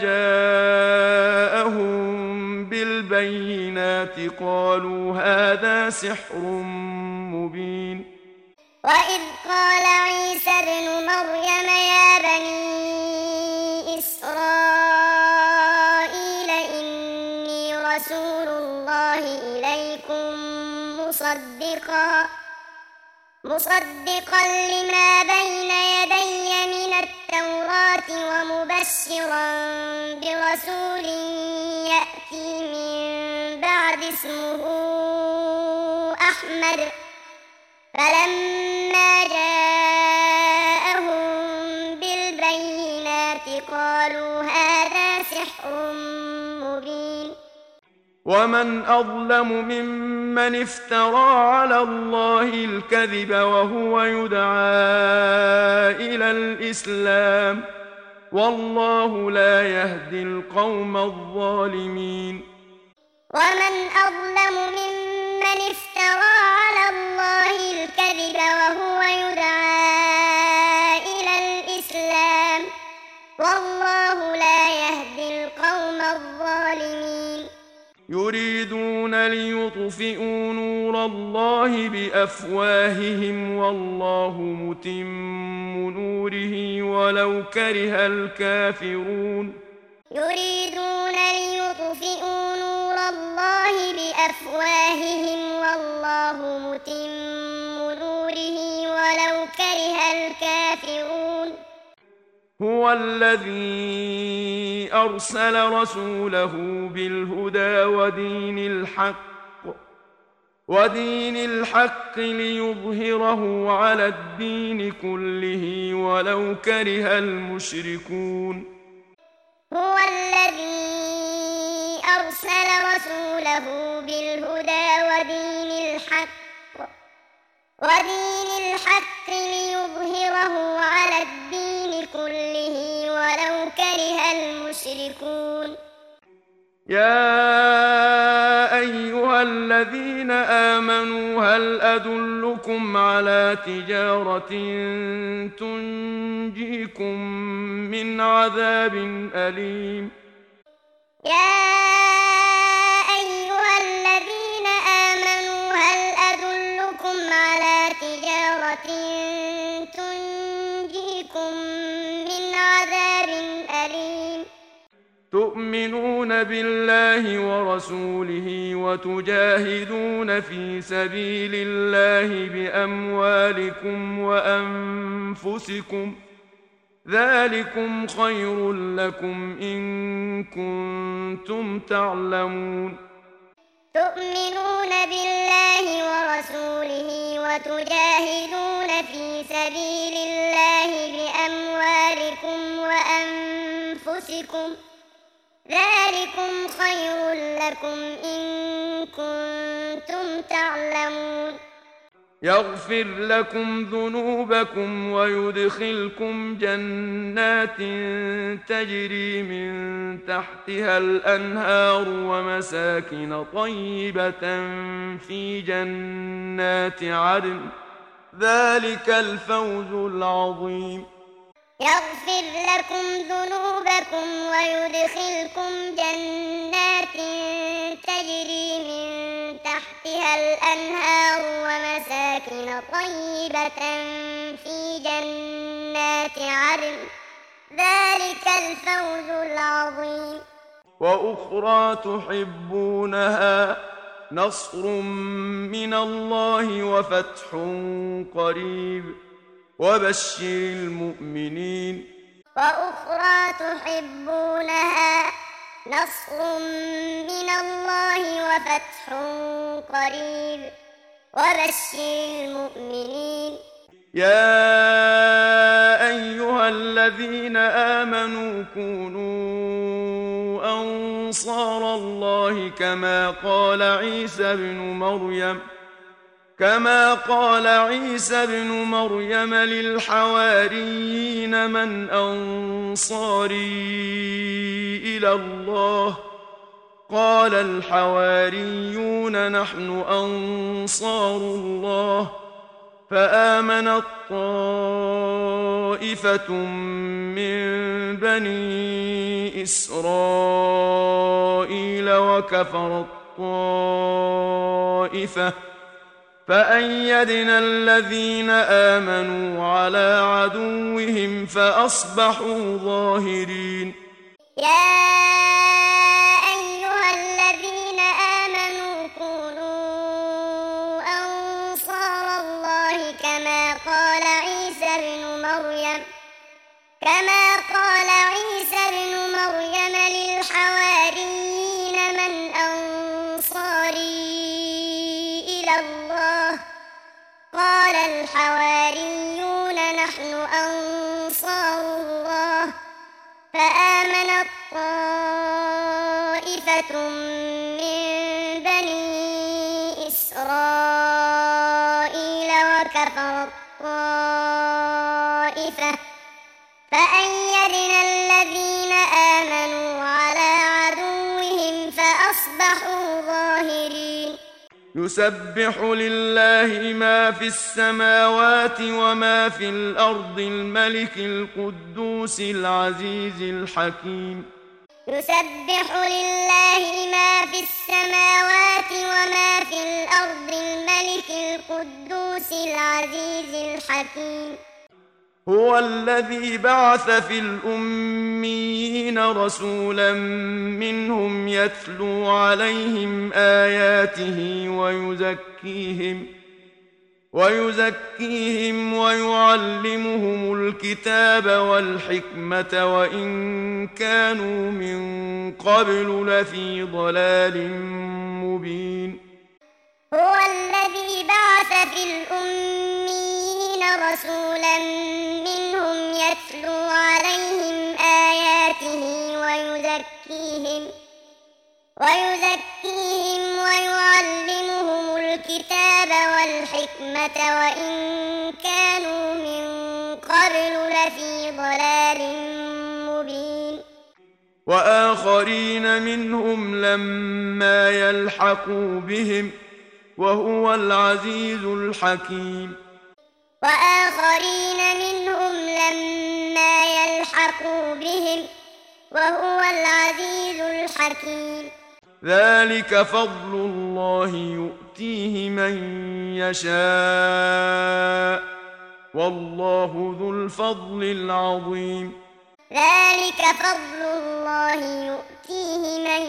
جاءهم بالبينات قالوا هذا سحر مبين وإذ قال عيسى ابن مريم يا بني إسرائيل إني رسول الله إليكم مصدقا لما بين يدي من التوراة ومبشرا برسول يأتي من بعد اسمه أحمد فلما جاءهم بالبينات قالوا هذا سحر مبين ومن أظلم ممن افترى على الله الكذب وهو يدعى إلى الإسلام والله لا يهدي القوم الظالمين ومن أظلم ممن افترى على الله الكذب وهو يدعى إلى الإسلام والله لا يهدي القوم الظالمين يريدون ليطفئوا نور الله بأفواههم والله متم نوره ولو كره الكافرون يريدون ليطفئوا نور الله بأفواههم والله متم نوره ولو كره الكافرون هو الذي أرسل رسوله بالهدى ودين الحق ليظهره على الدين كله ولو كره المشركون هو الذي أرسل رسوله بالهدى ودين الحق ليظهره على الدين كله ولو كره المشركون يا أيها الذين آمنوا هل أدلكم على تجارة تنجيكم من عذاب أليم يا أيها الذين آمنوا هل أدلكم على تجارة تنجيكم من عذاب أليم تؤمنون بالله ورسوله وتجاهدون في سبيل الله بأموالكم وأنفسكم ذلكم خير لكم إن كنتم تعلمون تؤمنون بالله ورسوله وتجاهدون في سبيل الله بأموالكم وأنفسكم ذلكم خير لكم إن كنتم تعلمون يغفر لكم ذنوبكم ويدخلكم جنات تجري من تحتها الأنهار ومساكن طيبة في جنات عدن ذلك الفوز العظيم يغفر لكم ذنوبكم ويدخلكم جنات تجري من تحتها الأنهار ومساكن طيبة في جنات عدن ذلك الفوز العظيم وأخرى تحبونها نصر من الله وفتح قريب وبشر المؤمنين وأخرى تحبونها نصر من الله وفتح قريب وبشر المؤمنين يا أيها الذين آمنوا كونوا أنصار الله كما قال عيسى ابن مريم للحواريين من أنصاري إلى الله قال الحواريون نحن أنصار الله فآمنت طائفة من بني إسرائيل وكفرت طائفة فأيدنا الذين آمنوا على عدوهم فأصبحوا ظاهرين يا أيها الذين آمنوا كونوا أنصار الله كما قال عيسى ابن مريم للحواريين من أنصاري إلى الله قال الحواريون نحن أنصار الله فآمنت طائفة من بني إسرائيل وكفرت طائفة فأيدنا الذين آمنوا على عدوهم فأصبحوا ظاهرين يسبح لله ما في السماوات وما في الأرض الملك القدوس العزيز الحكيم يسبح لله ما في السماوات وما في الأرض الملك القدوس العزيز الحكيم هو الذي بعث في الأميين رسولا منهم يتلو عليهم آياته ويزكيهم ويعلمهم الكتاب والحكمة وإن كانوا من قبل لفي ضلال مبين هو الذي بعث في الأميين رسولا منهم يتلو عليهم آياته ويزكيهم ويعلمهم الكتاب والحكمة وإن كانوا من قبل لفي ضلال مبين وآخرين منهم لما يلحقوا بهم وهو العزيز الحكيم وآخرين منهم لما يلحقوا بهم وهو العزيز الحكيم ذلك فضل الله يؤتيه من يشاء والله ذو الفضل العظيم ذلك فضل الله يؤتيه من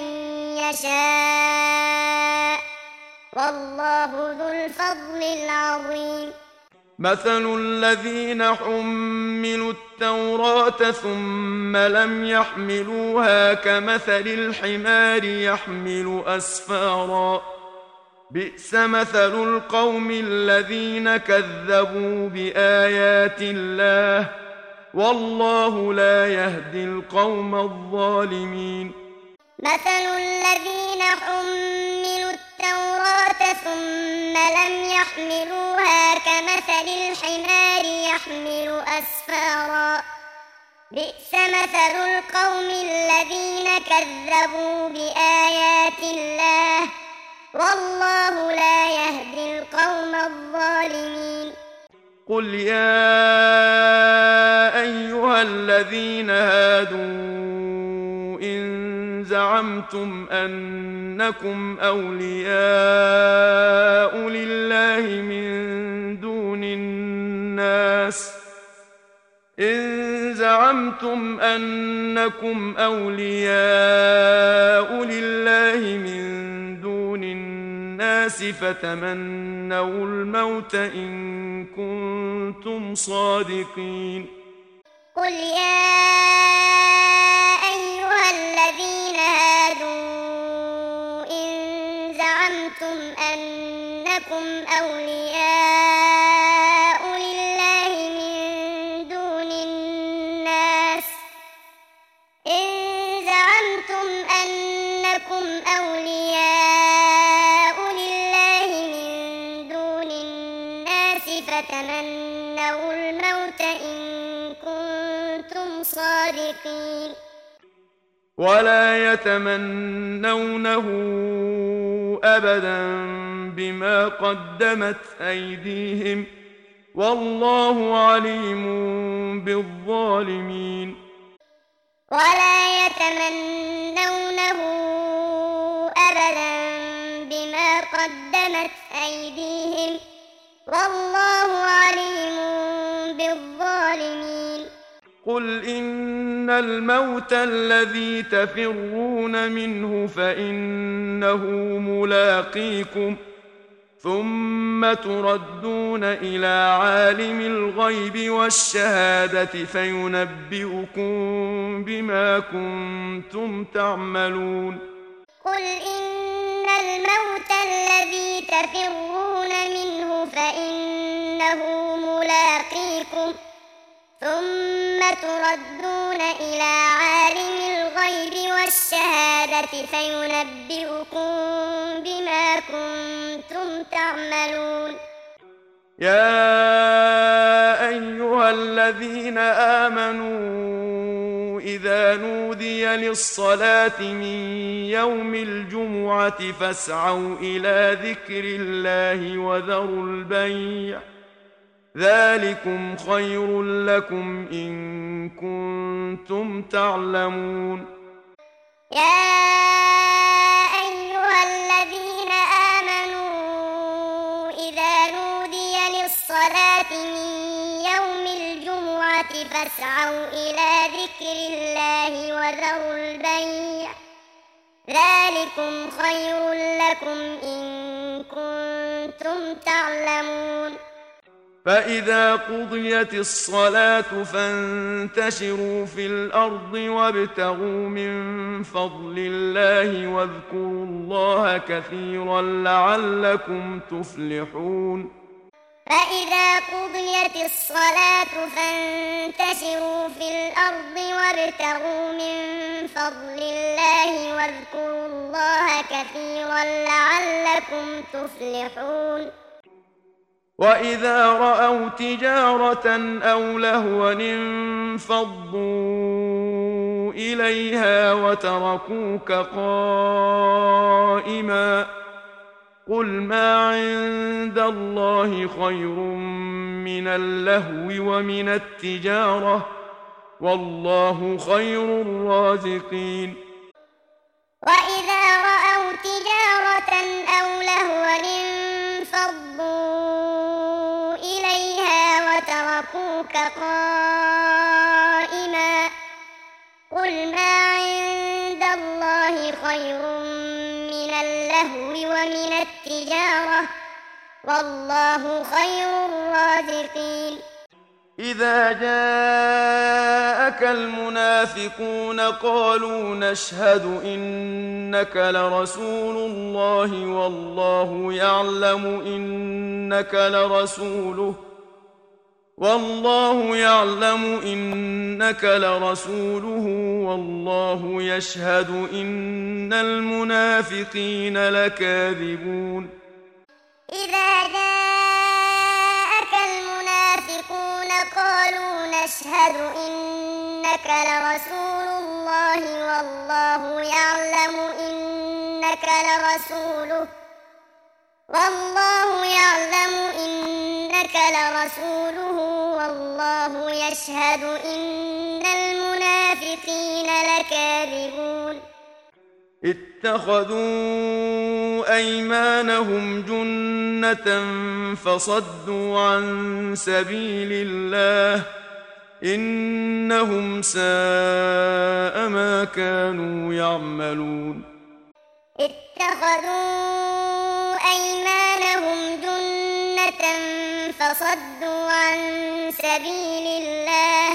يشاء والله ذو الفضل العظيم مثل الذين حملوا التوراة ثم لم يحملوها كمثل الحمار يحمل أسفارا بئس مثل القوم الذين كذبوا بآيات الله والله لا يهدي القوم الظالمين. مثل الذين حملوا التوراة ثم لم يحملوها كمثل الحمار يحمل أسفارا بئس مثل القوم الذين كذبوا بآيات الله والله لا يهدي القوم الظالمين. قل يا أيها الذين هادوا إن زعمتم أنكم أولياء لله من دون الناس فتمنوا الموت إن كنتم صادقين. قل يا أيها الذين هادوا إن زعمتم أنكم أولياء لله من دون الناس فتمنوا الموت إن كنتم صادقين. ولا يتمنونه أبدا بما قدمت أيديهم والله عليم بالظالمين. ولا يتمنونه أبدا بما قدمت أيديهم والله عليم بالظالمين. قل إن الموت الذي تفرون منه فإنه ملاقيكم ثم تردون إلى عالم الغيب والشهادة فينبئكم بما كنتم تعملون. قل إن الموت الذي تفرون منه فإنه ملاقيكم ثم تردون إلى عالم الغيب والشهادة فينبئكم بما كنتم تعملون. يا أيها الذين آمنوا إذا نودي للصلاة من يوم الجمعة فاسعوا إلى ذكر الله وذروا البيع ذلكم خير لكم إن كنتم تعلمون. يا أيها الذين آمنوا إذا نودي للصلاة من يوم الجمعة فاسعوا إلى ذكر الله وذروا البيع ذلكم خير لكم إن كنتم تعلمون. فإذا قضيت الصلاة فانتشروا في الأرض وابتغوا من فضل الله واذكروا الله كثيرا لعلكم تفلحون. فإذا قضيت الصلاة فانتشروا في الأرض وابتغوا من فضل الله واذكروا الله كثيرا لعلكم تفلحون. وإذا رأوا تجارة أو لهوا انفضوا إليها وتركوك قائما قل ما عند الله خير من اللهو ومن التجارة والله خير الرازقين. وإذا رأوا تجارة أو لهوا انفضوا إليها وتركوك قائما قل ما عند الله خير من اللهو ومن التجارة والله خير الرازقين إذا جاءك المنافقون قالوا نشهد إنك لرسول الله والله يعلم إنك لرسوله والله يشهد إن المنافقين لكاذبون إذا جاءك المنافقون قالوا نشهد إنك لرسول الله والله يعلم إنك لرسوله والله يشهد إن المنافقين لكاذبون اتخذوا أيمانهم جنة فصدوا عن سبيل الله إنهم ساء ما كانوا يعملون اتخذوا أيمانهم جنة فصدوا عن سبيل الله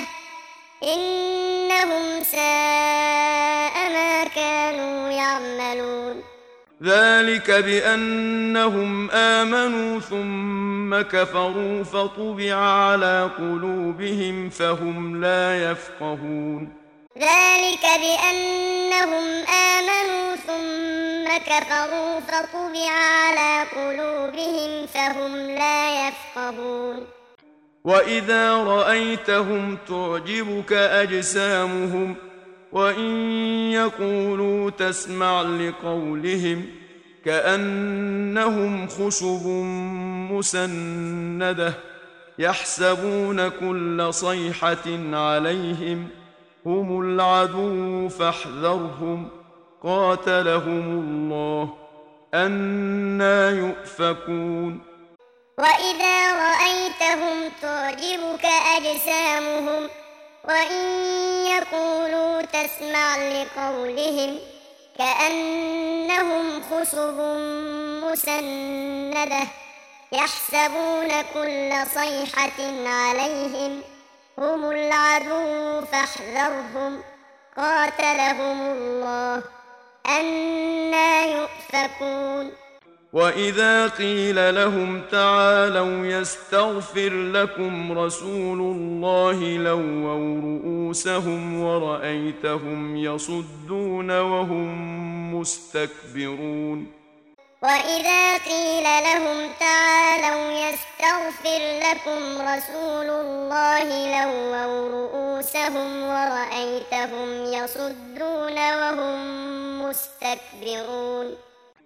إنهم ساء ما كانوا يعملون ذلك بأنهم آمنوا ثم كفروا فطبع على قلوبهم فهم لا يفقهون ذلك بأنهم آمنوا ثم كفروا فطبع على قلوبهم فهم لا يفقهون وإذا رأيتهم تعجبك أجسامهم وإن يقولوا تسمع لقولهم كأنهم خشب مسندة يحسبون كل صيحة عليهم هم العدو فاحذرهم قاتلهم الله أنى يؤفكون وإذا رأيتهم تعجبك أجسامهم وإن يقولوا تسمع لقولهم كأنهم خشب مسندة يحسبون كل صيحة عليهم هم العدو فاحذرهم قاتلهم الله أنى يؤفكون وإذا قيل لهم تعالوا يستغفر لكم رسول الله لووا رؤوسهم ورأيتهم يصدون وهم مستكبرون وإذا قيل لهم تعالوا يستغفر لكم رسول الله لووا رؤوسهم ورأيتهم يصدون وهم مستكبرون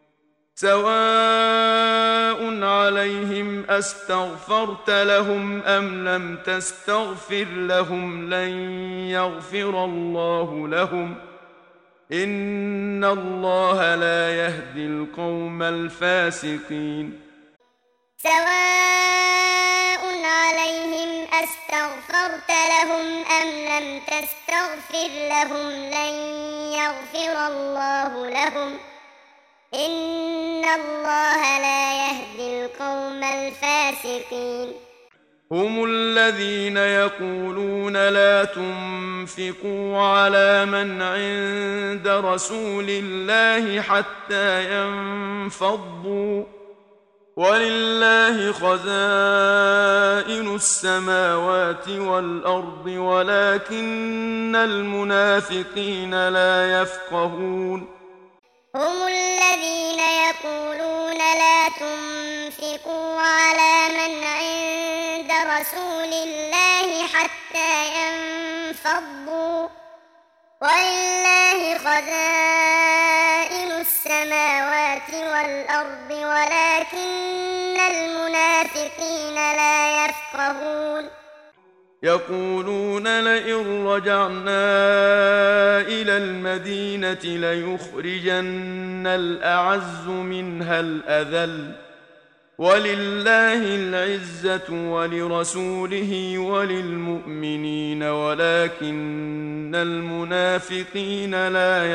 سواء عليهم أستغفرت لهم أم لم تستغفر لهم لن يغفر الله لهم إن الله لا يهدي القوم الفاسقين سواء عليهم أستغفرت لهم أم لم تستغفر لهم لن يغفر الله لهم إن الله لا يهدي القوم الفاسقين هم الذين يقولون لا تنفقوا على من عند رسول الله حتى ينفضوا ولله خزائن السماوات والأرض ولكن المنافقين لا يفقهون هم الذين يقولون لا تنفقوا على من عند رسول الله حتى ينفضوا ولله خزائن السماوات والأرض ولكن المنافقين لا يفقهون يقولون لئن رجعنا إلى المدينة ليخرجن الأعز منها الأذل ولله العزة ولرسوله وللمؤمنين ولكن المنافقين لا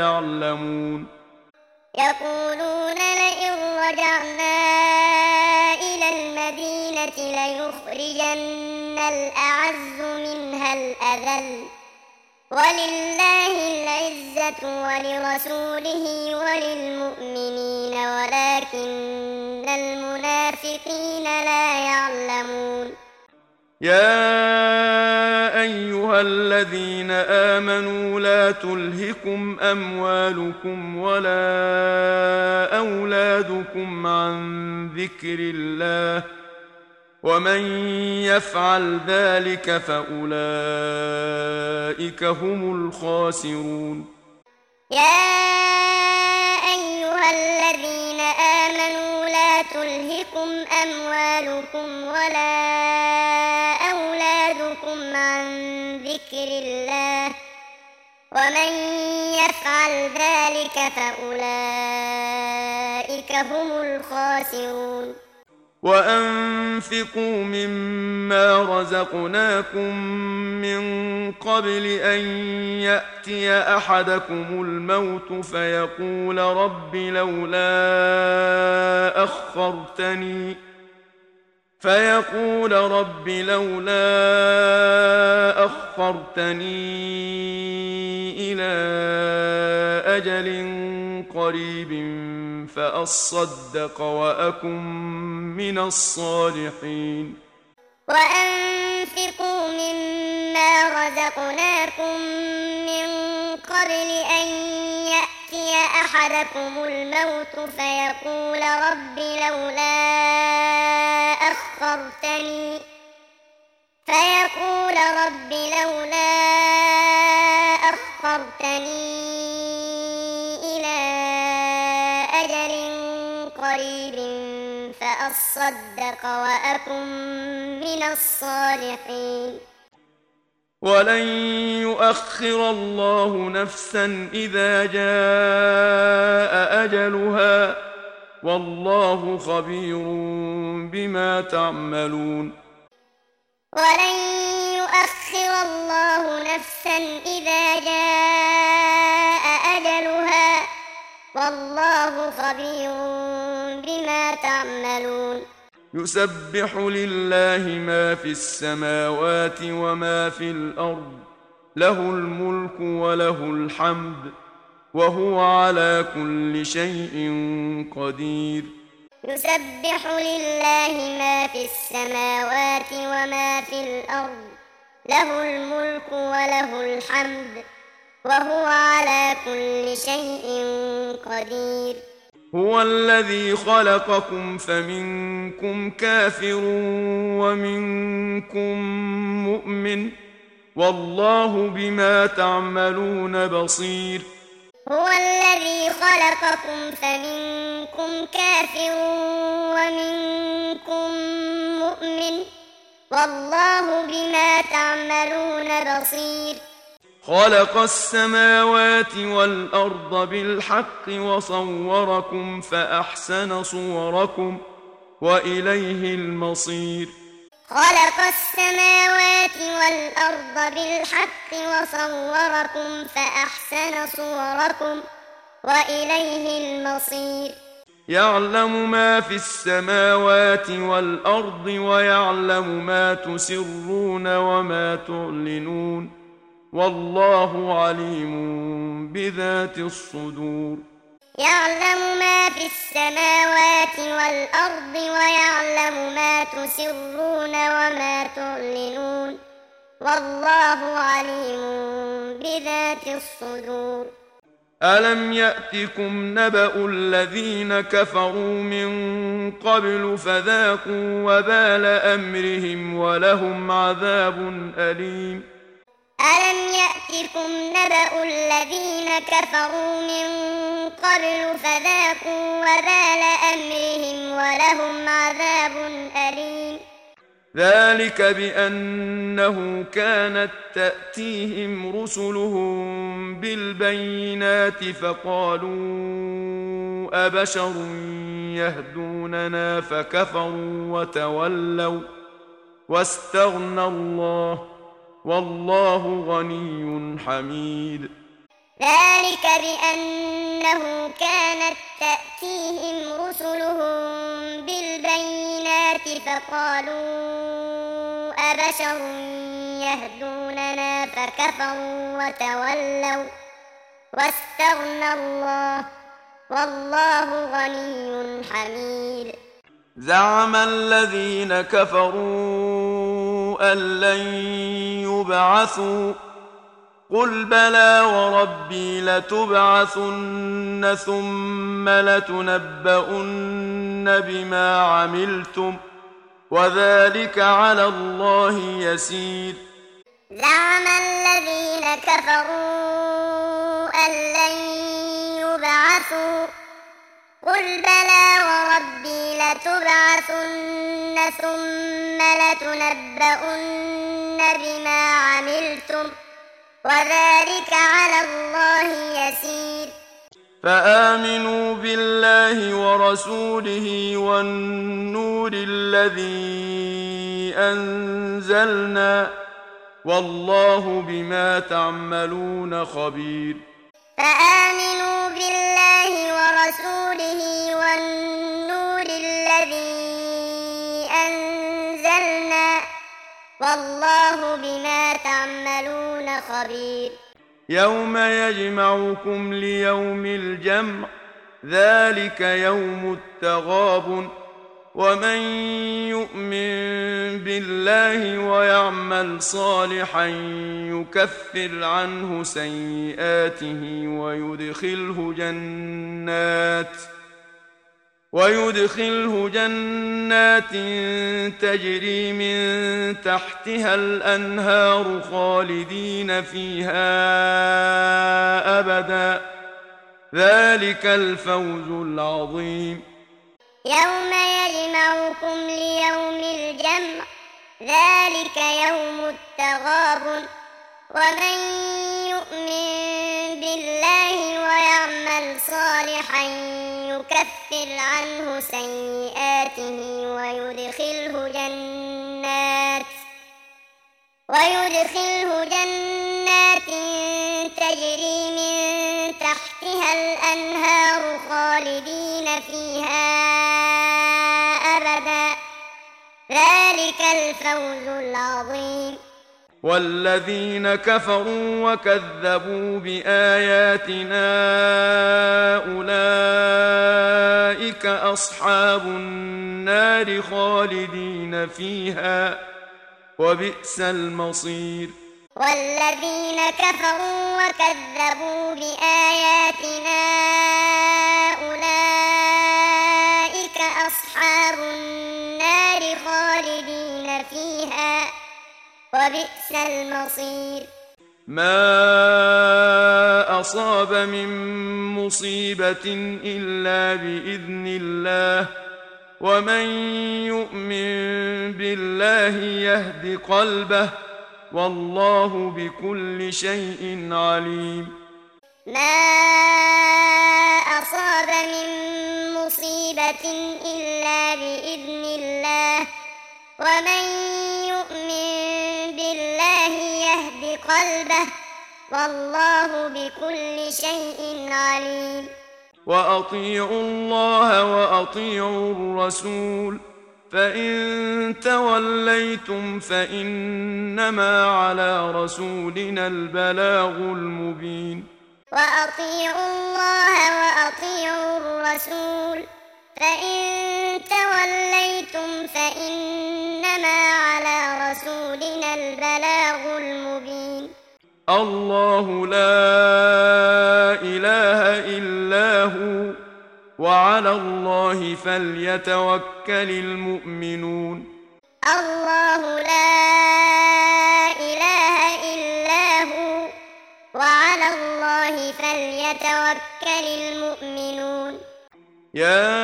يعلمون يقولون لئن رجعنا إلى المدينة ليخرجن الأعز منها الأذل ولله العزة ولرسوله وللمؤمنين ولكن المنافقين لا يعلمون يا أيها الذين آمنوا لا تلهكم أموالكم ولا أولادكم عن ذكر الله ومن يفعل ذلك فأولئك هم الخاسرون يا أيها الذين آمنوا لا تلهكم أموالكم ولا أولادكم عن ذكر الله ومن يفعل ذلك فأولئك هم الخاسرون وأنفقوا مما رزقناكم من قبل أن يأتي أحدكم الموت فيقول رب لولا أخرتني إلى أجل قريب فأصدق وأكن من الصالحين وأنفقوا مما رزقناكم من قبل أن يأتي أحدكم الموت فيقول رب لولا أخرتني إلى أجل قريب فأصدق وأكن من الصالحين ولن يؤخر الله نفسا إذا جاء أجلها والله خبير بما تعملون ولن يؤخر الله نفسا إذا جاء أجلها والله خبير بما تعملون يسبح لله ما في السماوات وما في الأرض له الملك وله الحمد وهو على كل شيء قدير يسبح لله ما في السماوات وما في الأرض له الملك وله الحمد وهو على كل شيء قدير هو الذي خلقكم فمنكم كافر ومنكم مؤمن والله بما تعملون بصير هو الذي خلقكم فمنكم كافر ومنكم مؤمن والله بما تعملون بصير خلق السماوات والأرض بالحق وصوركم فأحسن صوركم وإليه المصير خلق السماوات والأرض بالحق وصوركم فأحسن صوركم وإليه المصير يعلم ما في السماوات والأرض ويعلم ما تسرون وما تعلنون والله عليم بذات الصدور يعلم ما في السماوات والأرض ويعلم ما تسرون وما تعلنون والله عليم بذات الصدور ألم يأتكم نبأ الذين كفروا من قبل فذاقوا وبال أمرهم ولهم عذاب أليم ألم يأتكم نبأ الذين كفروا من قبل فذاقوا وبال أمرهم ولهم عذاب أليم ذلك بأنه كانت تأتيهم رسلهم بالبينات فقالوا أبشر يهدوننا فكفروا وتولوا واستغنى الله والله غني حميد ذلك بأنه كانت تأتيهم رسلهم بالبينات الجنة فقالوا أبشر يهدوننا فكفروا وتولوا واستغنى الله والله غني حميد. زعم الذين كفروا أن لن يبعثوا قل بلى وربي لتبعثن ثم لتنبؤن بما عملتم وذلك على الله يسير. زعم الذين كفروا أن لن يبعثوا قل بلى وربي لتبعثن ثم لتنبؤن بما عملتم وذلك على الله يسير. فآمنوا بالله ورسوله والنور الذي أنزلنا والله بما تعملون خبير. فآمنوا بالله ورسوله والنور الذي أنزلنا والله بما تعملون خبير. يوم يجمعكم ليوم الجمع ذلك يوم التغابن ومن يؤمن بالله ويعمل صالحا يكفر عنه سيئاته ويدخله جنات تجري من تحتها الأنهار خالدين فيها أبدا ذلك الفوز العظيم. يوم يجمعكم ليوم الجمع ذلك يوم التغابن ومن يؤمن بالله ويعمل صالحا يكفر عنه سيئاته ويدخله جنات تجري من تحتها الأنهار خالدين فيها أبدا ذلك الفوز العظيم. والذين كفروا وكذبوا بآياتنا أولئك أصحاب النار خالدين فيها وبئس المصير. والذين كفروا وكذبوا بآياتنا أولئك أصحاب النار خالدين فيها وبئس المصير. ما أصاب من مصيبة إلا بإذن الله ومن يؤمن بالله يهد قلبه والله بكل شيء عليم. ما أصاب من مصيبة إلا بإذن الله ومن يؤمن بالله يهد قلبه والله بكل شيء عليم. وأطيعوا الله وأطيعوا الرسول فإن توليتم فإنما على رسولنا البلاغ المبين. وأطيعوا الله وأطيعوا الرسول فإن توليتم فإنما على رسولنا البلاغ المبين. الله لا إله إلا هو وعلى الله فليتوكل المؤمنون. الله لا إله إلا هو وعلى الله فليتوكل المؤمنون. يا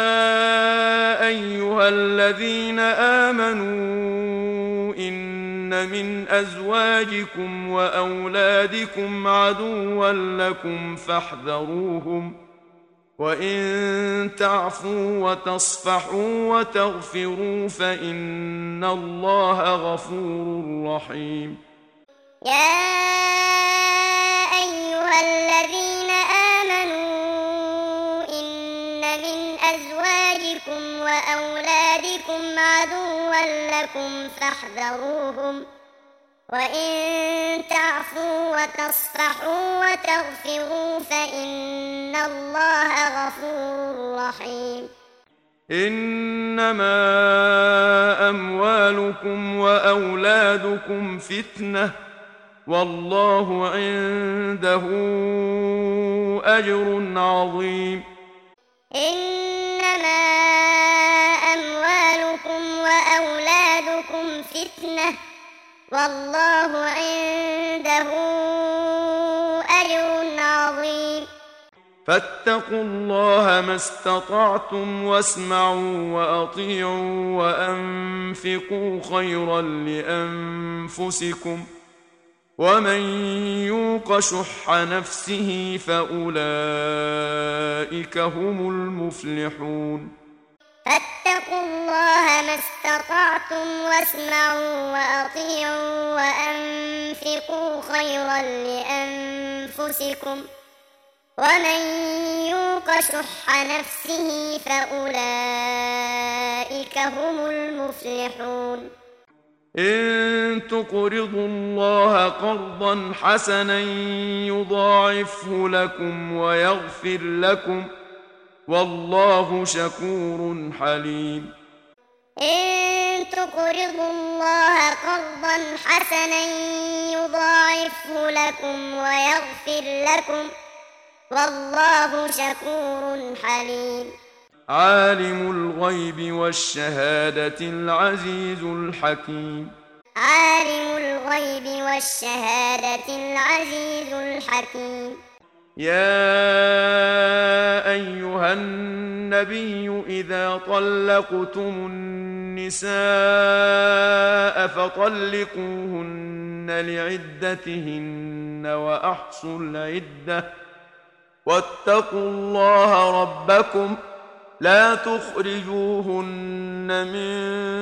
أيها الذين آمنوا إن من أزواجكم وأولادكم عدوا لكم فاحذروهم وإن تعفوا وتصفحوا وتغفروا فإن الله غفور رحيم. يا أيها الذين آمنوا إن من أزواجكم أزواجكم وأولادكم عدوا لكم فاحذروهم وإن تعفوا وتصفحوا وتغفروا فإن الله غفور رحيم إنما أموالكم وأولادكم فتنة والله عنده أجر عظيم إنما أموالكم وأولادكم فتنة والله عنده أجر عظيم فاتقوا الله ما استطعتم واسمعوا وأطيعوا وأنفقوا خيرا لأنفسكم ومن يوق شح نفسه فأولئك هم المفلحون فاتقوا الله ما استطعتم واسمعوا وأطيعوا وأنفقوا خيرا لأنفسكم ومن يوق شح نفسه فأولئك هم المفلحون إن تقرضوا الله قرضا حسنا يضاعفه لكم ويغفر لكم والله شكور حليم إن تقرضوا الله قرضا حسنا يضاعفه لكم ويغفر لكم والله شكور حليم عالم الغيب والشهادة العزيز الحكيم عالم الغيب والشهادة العزيز الحكيم يا أيها النبي إذا طلقتم النساء فطلقوهن لعدتهن وأحصوا العدة واتقوا الله ربكم لا تخرجوهن من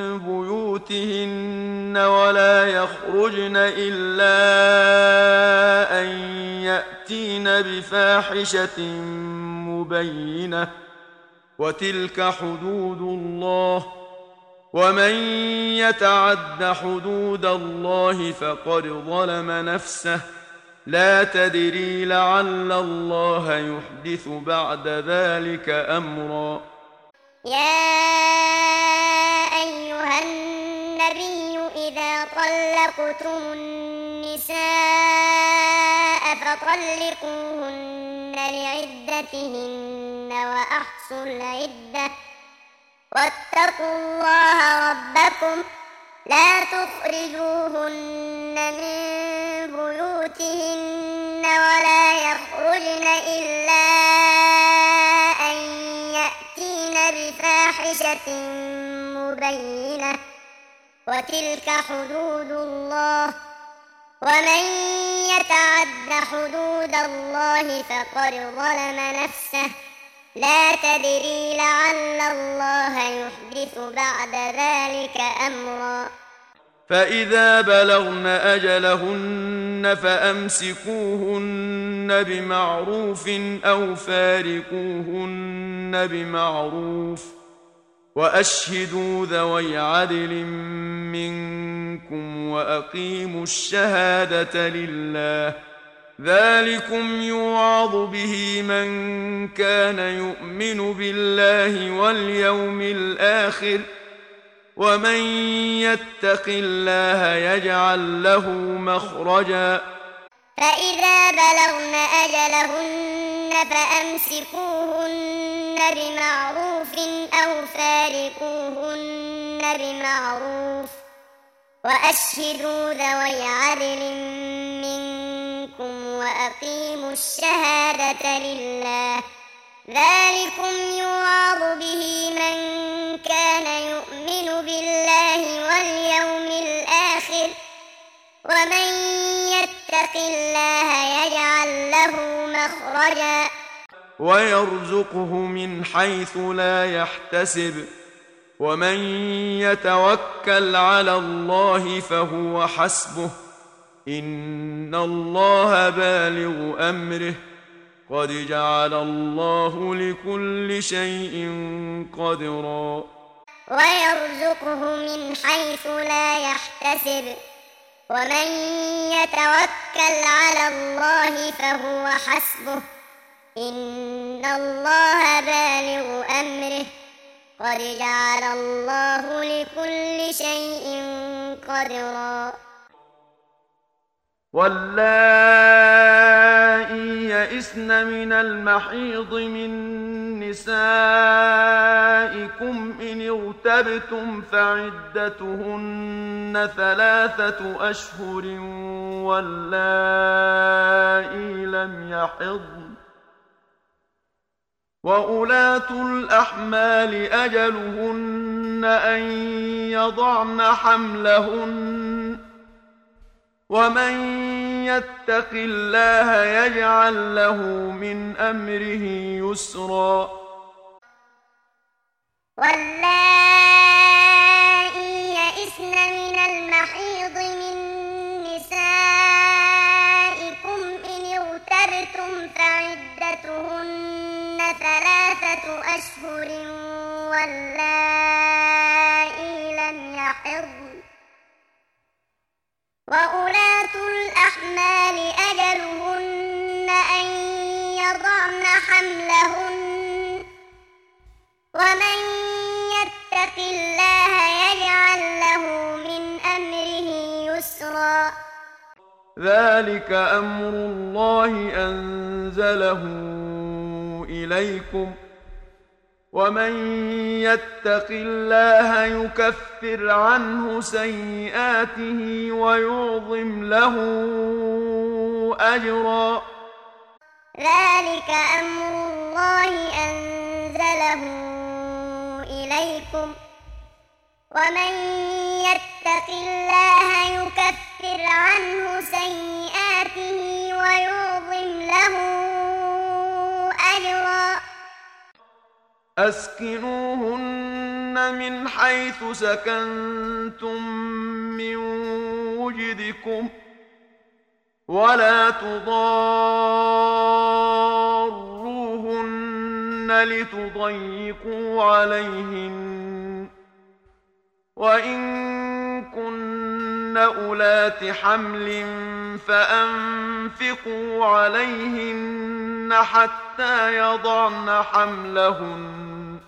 بيوتهن ولا يخرجن إلا أن يأتين بفاحشة مبينة وتلك حدود الله ومن يتعد حدود الله فقد ظلم نفسه لا تدري لعل الله يحدث بعد ذلك أمرا يا أيها النبي إذا طلقتم النساء فطلقوهن لعدتهن وأحصوا العدة واتقوا الله ربكم لا تخرجوهن من بيوتهن ولا يخرجن إلا أن يأتين بفاحشة مبينة وتلك حدود الله ومن يتعد حدود الله فقد ظلم نفسه لا تدري لعل الله يحدث بعد ذلك أمرا فإذا بلغن أجلهن فأمسكوهن بمعروف أو فارقوهن بمعروف وأشهدوا ذوي عدل منكم وأقيموا الشهادة لله ذلكم يوعظ به من كان يؤمن بالله واليوم الآخر ومن يتق الله يجعل له مخرجا فإذا بلغن أجلهن فأمسكوهن بمعروف أو فارقوهن بمعروف وأشهدوا ذوي عدل منكم وأقيموا الشهادة لله ذلكم يوعظ به من كان يؤمن بالله واليوم الآخر ومن يتق الله يجعل له مخرجا ويرزقه من حيث لا يحتسب ومن يتوكل على الله فهو حسبه إن الله بالغ أمره قد جعل الله لكل شيء قدرا ويرزقه من حيث لا يحتسب ومن يتوكل على الله فهو حسبه إن الله بالغ أمره قد جعل الله لكل شيء قدرا واللائي يئسن من المحيض من نسائكم إن ارتبتم فعدتهن 3 أشهر واللائي لم يحضن وأولاة الأحمال أجلهن أن يضعن حملهن ومن يتق الله يجعل له من أمره يسرا واللائي يئسن من المحيض من نسائكم إن ارتبتم فعدتهن 3 أشهر واللائي لم يحضن وأولاة الأحمال أجلهن أن يضعن حملهن ومن يتق الله يجعل له من أمره يسرا ذلك أمر الله أنزله إليكم ومن يتق الله يكفر عنه سيئاته ويعظم له أجرا ذلك أمر الله أنزله إليكم ومن يتق الله يكفر عنه سيئاته ويعظم له أجرا أسكنوهن من حيث سكنتم من وجدكم ولا تضاروهن لتضيقوا عليهن وإن كن أولات حمل فأنفقوا عليهن حتى يضعن حملهن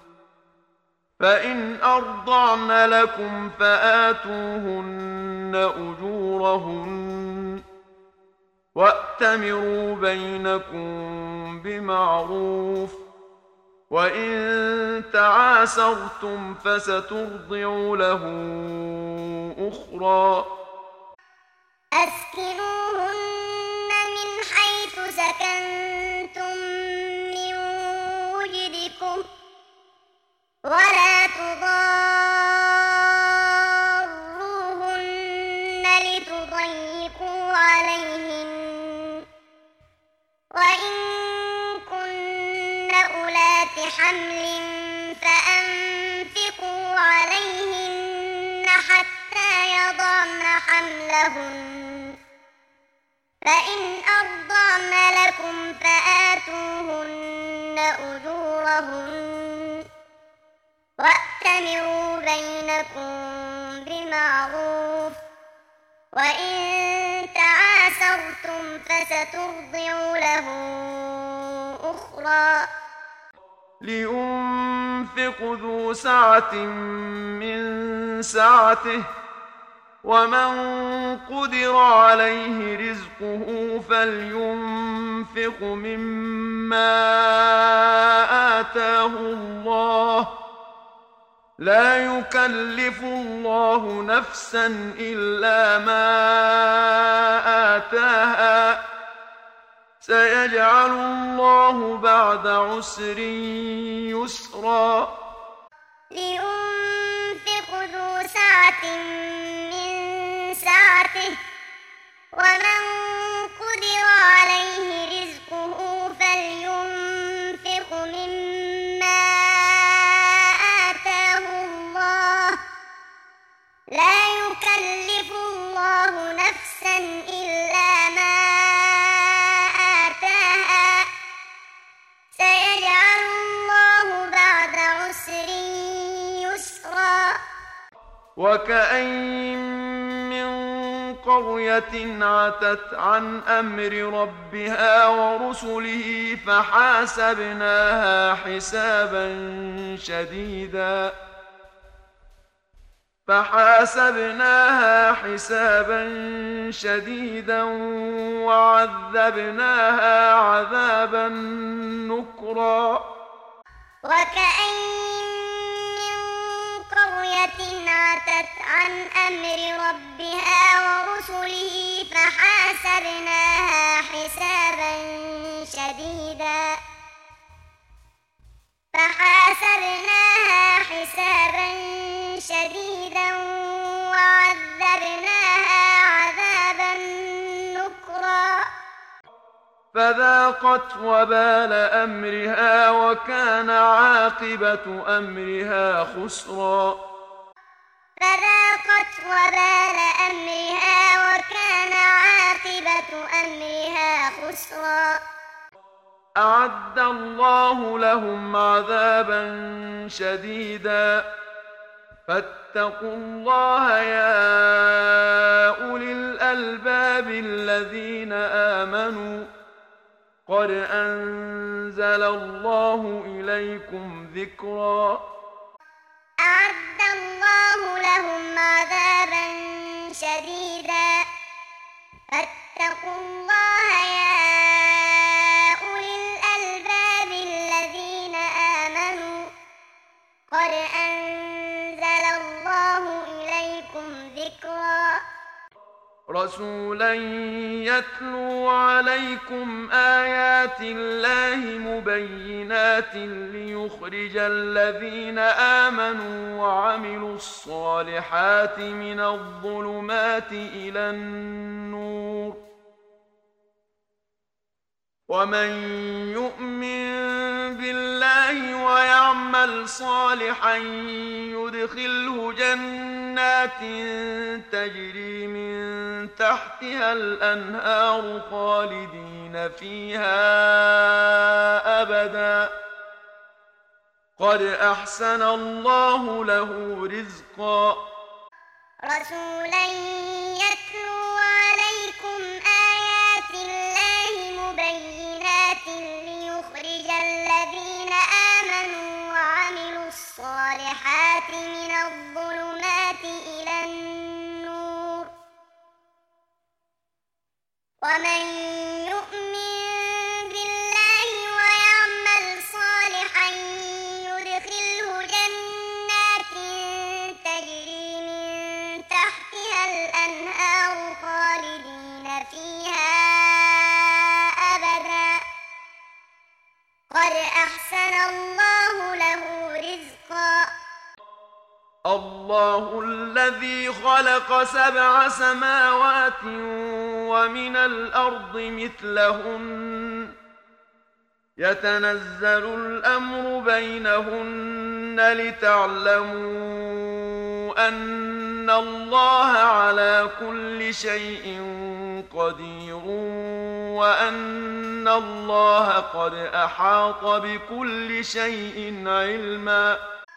فإن أرضعن لكم فآتوهن أجورهن وأتمروا بينكم بمعروف وإن تعاسرتم فسترضع له أخرى أسكنوهن من حيث سكنتم من وجدكم ولا تضاروهن لتضيقوا عليهن وإن كن أولات حمل فأنفقوا عليهن حتى يضعن حملهن فإن أرضعن لكم فآتوهن أجورهن وأتمروا بينكم بمعروف وإن تعاسرتم فسترضع له أخرى لينفق ذو سعة من سعته ومن قدر عليه رزقه فلينفق مما آتاه الله لا يكلف الله نفسا إلا ما آتاها سيجعل الله بعد عسر يسرا لينفق ذو سعة من سعته ومن قدر عليه رزقه فلينفق مما آتاه الله لا يكلف الله نفسا إلا ما آتاها وكأين من قرية عتت عن أمر ربها ورسله فحاسبناها حسابا شديدا وعذبناها عذابا نكرا. وكأين من قرية عتت عن أمر ربها ورسله فحاسبناها حسابا شديدا وعذبناها عذابا نكرا. فذاقت وبال أمرها وكان عاقبة أمرها خسرا. فذاقت وبال أمرها وكان عاقبة أمرها خسرا. أعد الله لهم عذابا شديدا فاتقوا الله يا أولي الألباب الذين آمنوا قد أنزل الله إليكم ذكرا. أعد الله لهم عذابا شديدا فاتقوا الله يا أولي الألباب الذين آمنوا قد أنزل الله إليكم ذكرا. رسولا يتلو عليكم آيات الله مبينات ليخرج الذين آمنوا وعملوا الصالحات من الظلمات إلى النور ومن يؤمن بالله ويعمل صالحا يدخله جنات تجري من تحتها الأنهار خالدين فيها أبدا قد أحسن الله له رزقا. رسولا يتلو عليكم آيات الله مبينات ليخرج الذين آمنوا وعملوا الصالحات من الظلمات إلى النور ومن يؤمن بالله ويعمل صالحا يدخله جنات تجري من تحتها الأنهار خالدين فيها أبدا قد أحسن الله له رزقا. الله الذي خلق 7 سماوات ومن الأرض مثلهن يتنزل الأمر بينهن لتعلموا أن الله على كل شيء قدير وأن الله قد أحاط بكل شيء علما.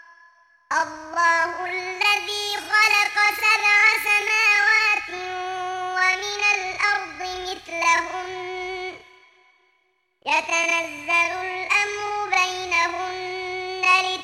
الله الذي خلق 7 سماوات ومن الأرض مثلهن يتنزل الأمر بينهن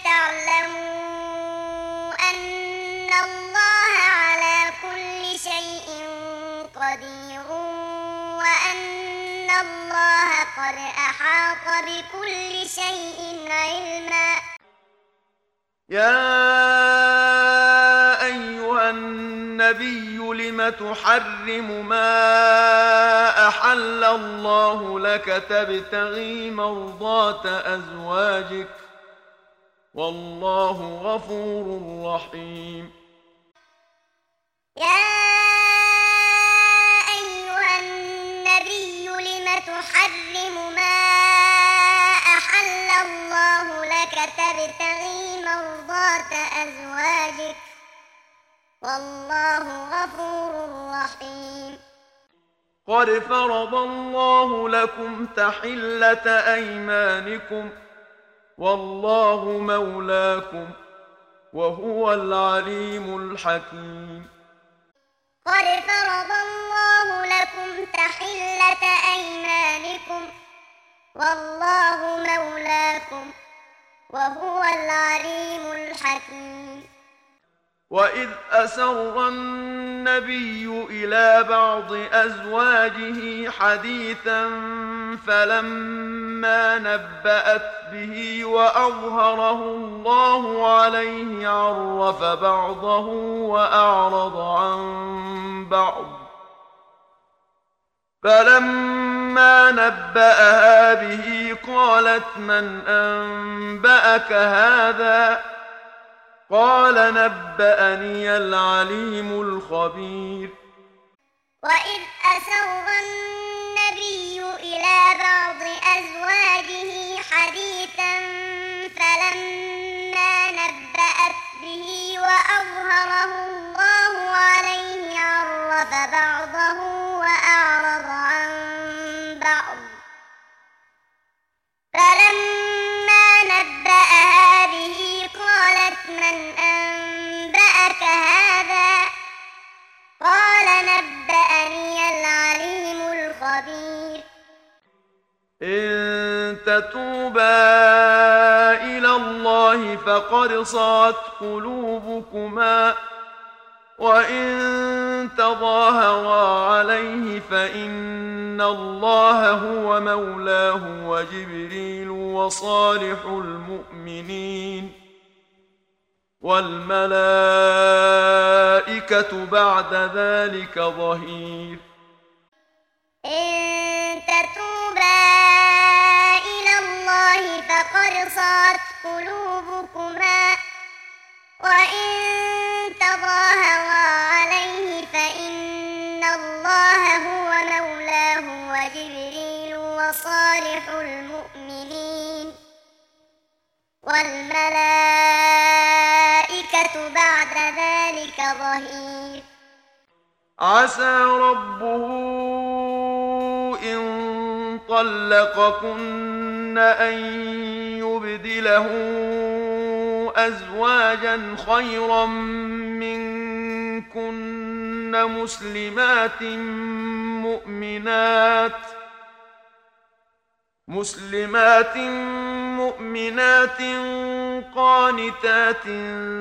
لتعلموا أن الله على كل شيء قدير وأن الله قد أحاط بكل شيء علما. يا أيها النبي لم تحرم ما أحل الله لك تبتغي مرضات أزواجك والله غفور رحيم. يا أيها النبي لم تحرم ما أحل الله لك تبتغي مرضات أزواجك والله غفور رحيم. قد فرض الله لكم تحلة أيمانكم والله مولاكم وهو العليم الحكيم. قد فرض الله لكم تحلة أيمانكم والله مولاكم وهو العليم الحكيم. وإذ أسر النبي إلى بعض أزواجه حديثا فلما نبأت به وأظهره الله عليه عرف بعضه وأعرض عن بعض فلما نبأها به قالت من أنبأك هذا قال نبأني العليم الخبير. وإذ أسر النبي إلى بعض أزواجه حديثا فلما نبأت به وأظهره الله عليه عرف بعضه وأعرض عن بعض فلما نبأها به قالت من أنبأك هذا قال نبأني العليم الخبير. إن تتوبا إلى الله فقد صغت قلوبكما وإن تظاهرا عليه فإن الله هو مولاه وجبريل وصالح المؤمنين والملائكة بعد ذلك ظهير. إن تتوبا إلى الله فقد صغت قلوبكما وإن تظاهرا عليه فإن الله هو مولاه وجبريل وصالح المؤمنين والملائكة بعد ذلك ظهير. عسى ربه إن طلقكن أن يبدله أزواجا خيرا منكن مسلمات مؤمنات قانتات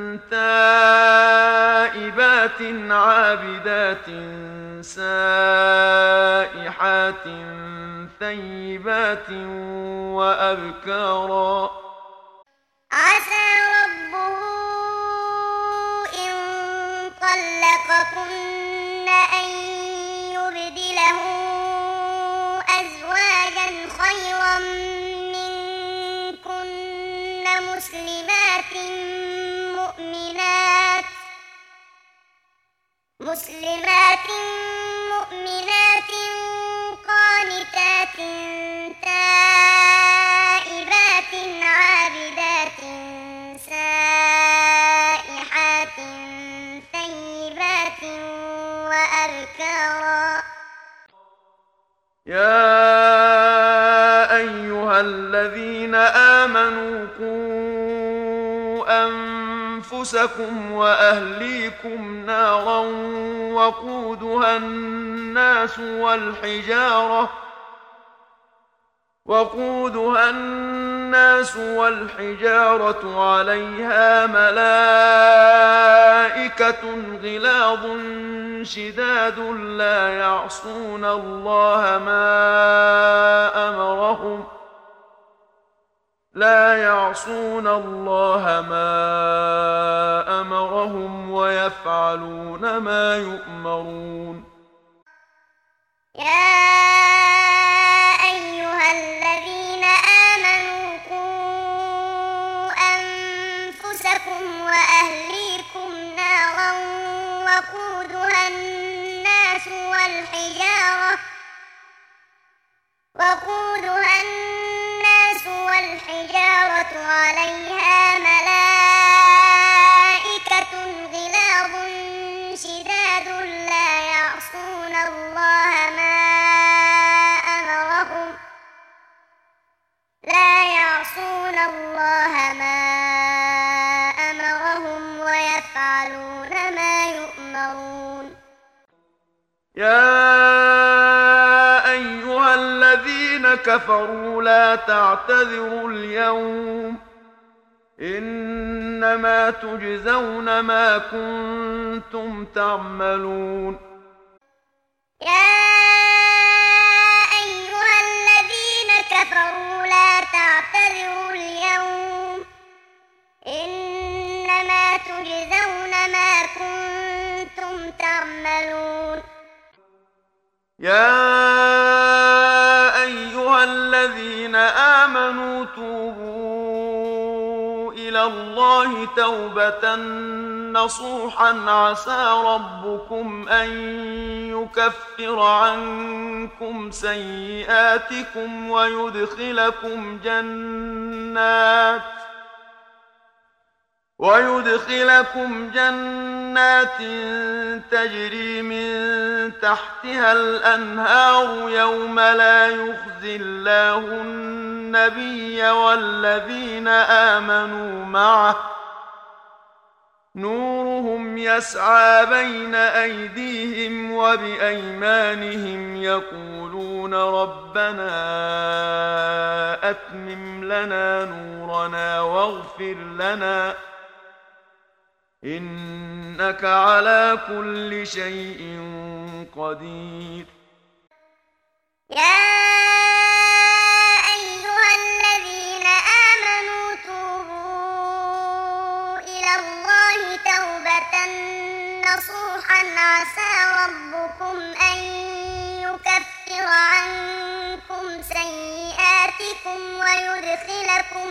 تائبات عابدات سائحات ثيبات وأبكارا. عسى ربه إن طلقكن أن يبدله أزواجا خيرا منكن مسلمات مؤمنات قانتات تائبات عابدات سائحات ثيبات وأبكارا. يا أيها الذين آمنوا قوا أنفسكم وأهليكم نارا وقودها الناس والحجارة عليها ملائكة غلاظ شداد لا يعصون الله ما أمرهم ويفعلون ما يؤمرون. يا أيها الذين آمنوا قوا أنفسكم وأهليكم نارا وقودها الناس والحجارة عليها ملائكة غلاظ شداد لا يعصون الله ما أمرهم يؤمرون يا أيها الذين كفروا لا تعتذروا اليوم إنما تجزون ما كنتم تعملون يا أيها الذين كفروا لا تعتذروا اليوم إنما تجزون ما كنتم تعملون يا أيها الذين آمنوا توبوا إلى الله توبة نصوحا عسى ربكم أن يكفر عنكم سيئاتكم ويدخلكم جنات تجري من تحتها الأنهار يوم لا يخزي الله النبي والذين آمنوا معه نورهم يسعى بين أيديهم وبأيمانهم يقولون ربنا أتمم لنا نورنا واغفر لنا إنك على كل شيء قدير يا أيها الذين آمنوا توبوا إلى الله توبة نصوحا عسى ربكم أن يكفر عنكم سيئاتكم ويدخلكم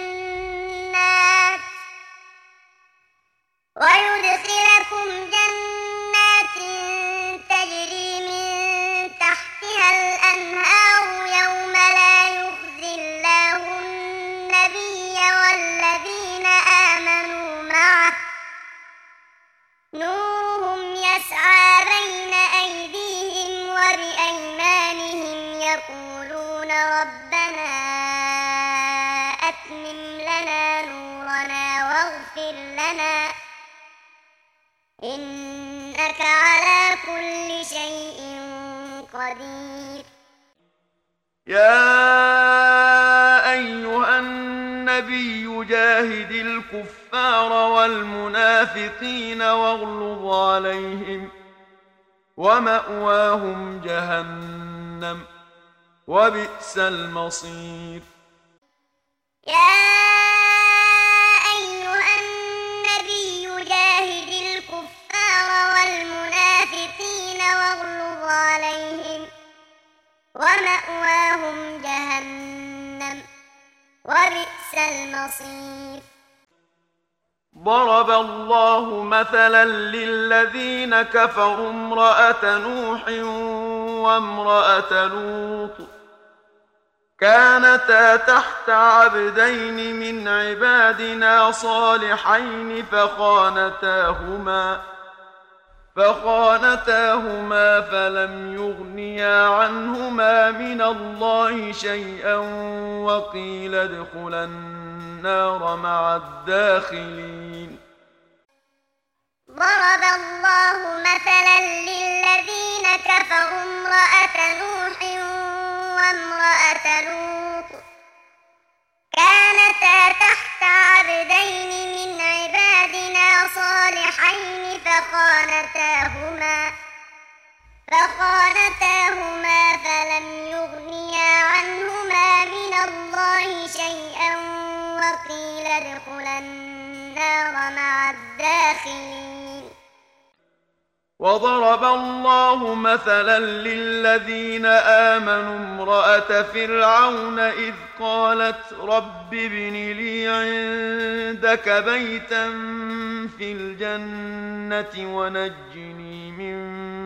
جنات تجري من تحتها الأنهار يوم لا يخزي الله النبي والذين آمنوا معه نورهم يسعى بين أيديهم وبأيمانهم يقولون ربنا أتمم لنا نورنا واغفر لنا إنك على كل شيء قدير يا أيها النبي جاهد الكفار والمنافقين واغلظ عليهم ومأواهم جهنم وبئس المصير يا أيها النبي جاهد الكفار والمنافقين واغلظ عليهم ومأواهم جهنم وبئس المصير ضرب الله مثلا للذين كفروا امرأة نوح وامرأة لوط كانتا تحت عبدين من عبادنا صالحين فخانتاهما فلم يغنيا عنهما من الله شيئا وقيل ادخلا النار مع الداخلين ضرب الله مثلا للذين كفروا امرأة نوح وامرأة لوط كانتا تحت عبدين من عبادنا صالحين فخانتاهما فلم يغنيا عنهما من الله شيئا وقيل ادخلا النار مع الداخلين وضرب الله مثلا للذين آمنوا امرأة فرعون إذ قالت رب ابن لي عندك بيتا في الجنة ونجني من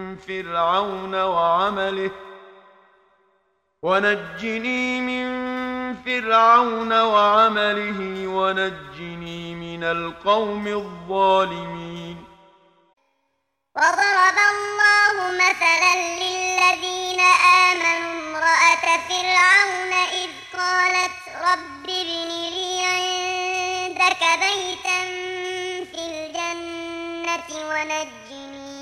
فرعون وعمله ونجني من القوم الظالمين وضرب الله مثلا للذين آمنوا امرأة فرعون إذ قالت رب ابن لي عندك بيتا في الجنة ونجني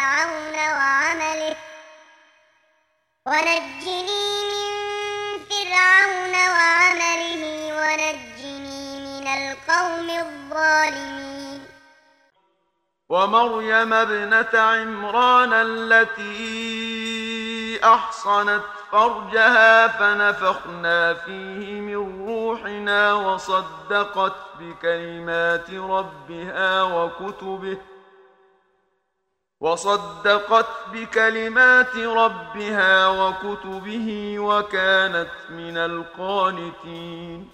فرعون وعمله ونجني من فرعون وعمله ونجني من القوم الظالمين ومريم ابنة عمران التي أحصنت فرجها فنفخنا فيه من روحنا وصدقت بكلمات ربها وكتبه وكانت من القانتين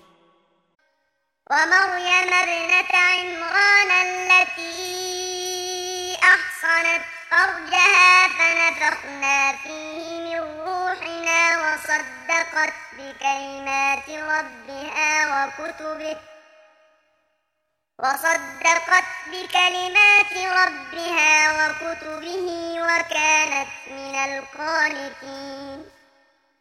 ومريم ابنة عمران التي أحصنت فرجها فنفخنا فيه من روحنا وصدقت بكلمات ربها وكتبه وكانت من القانتين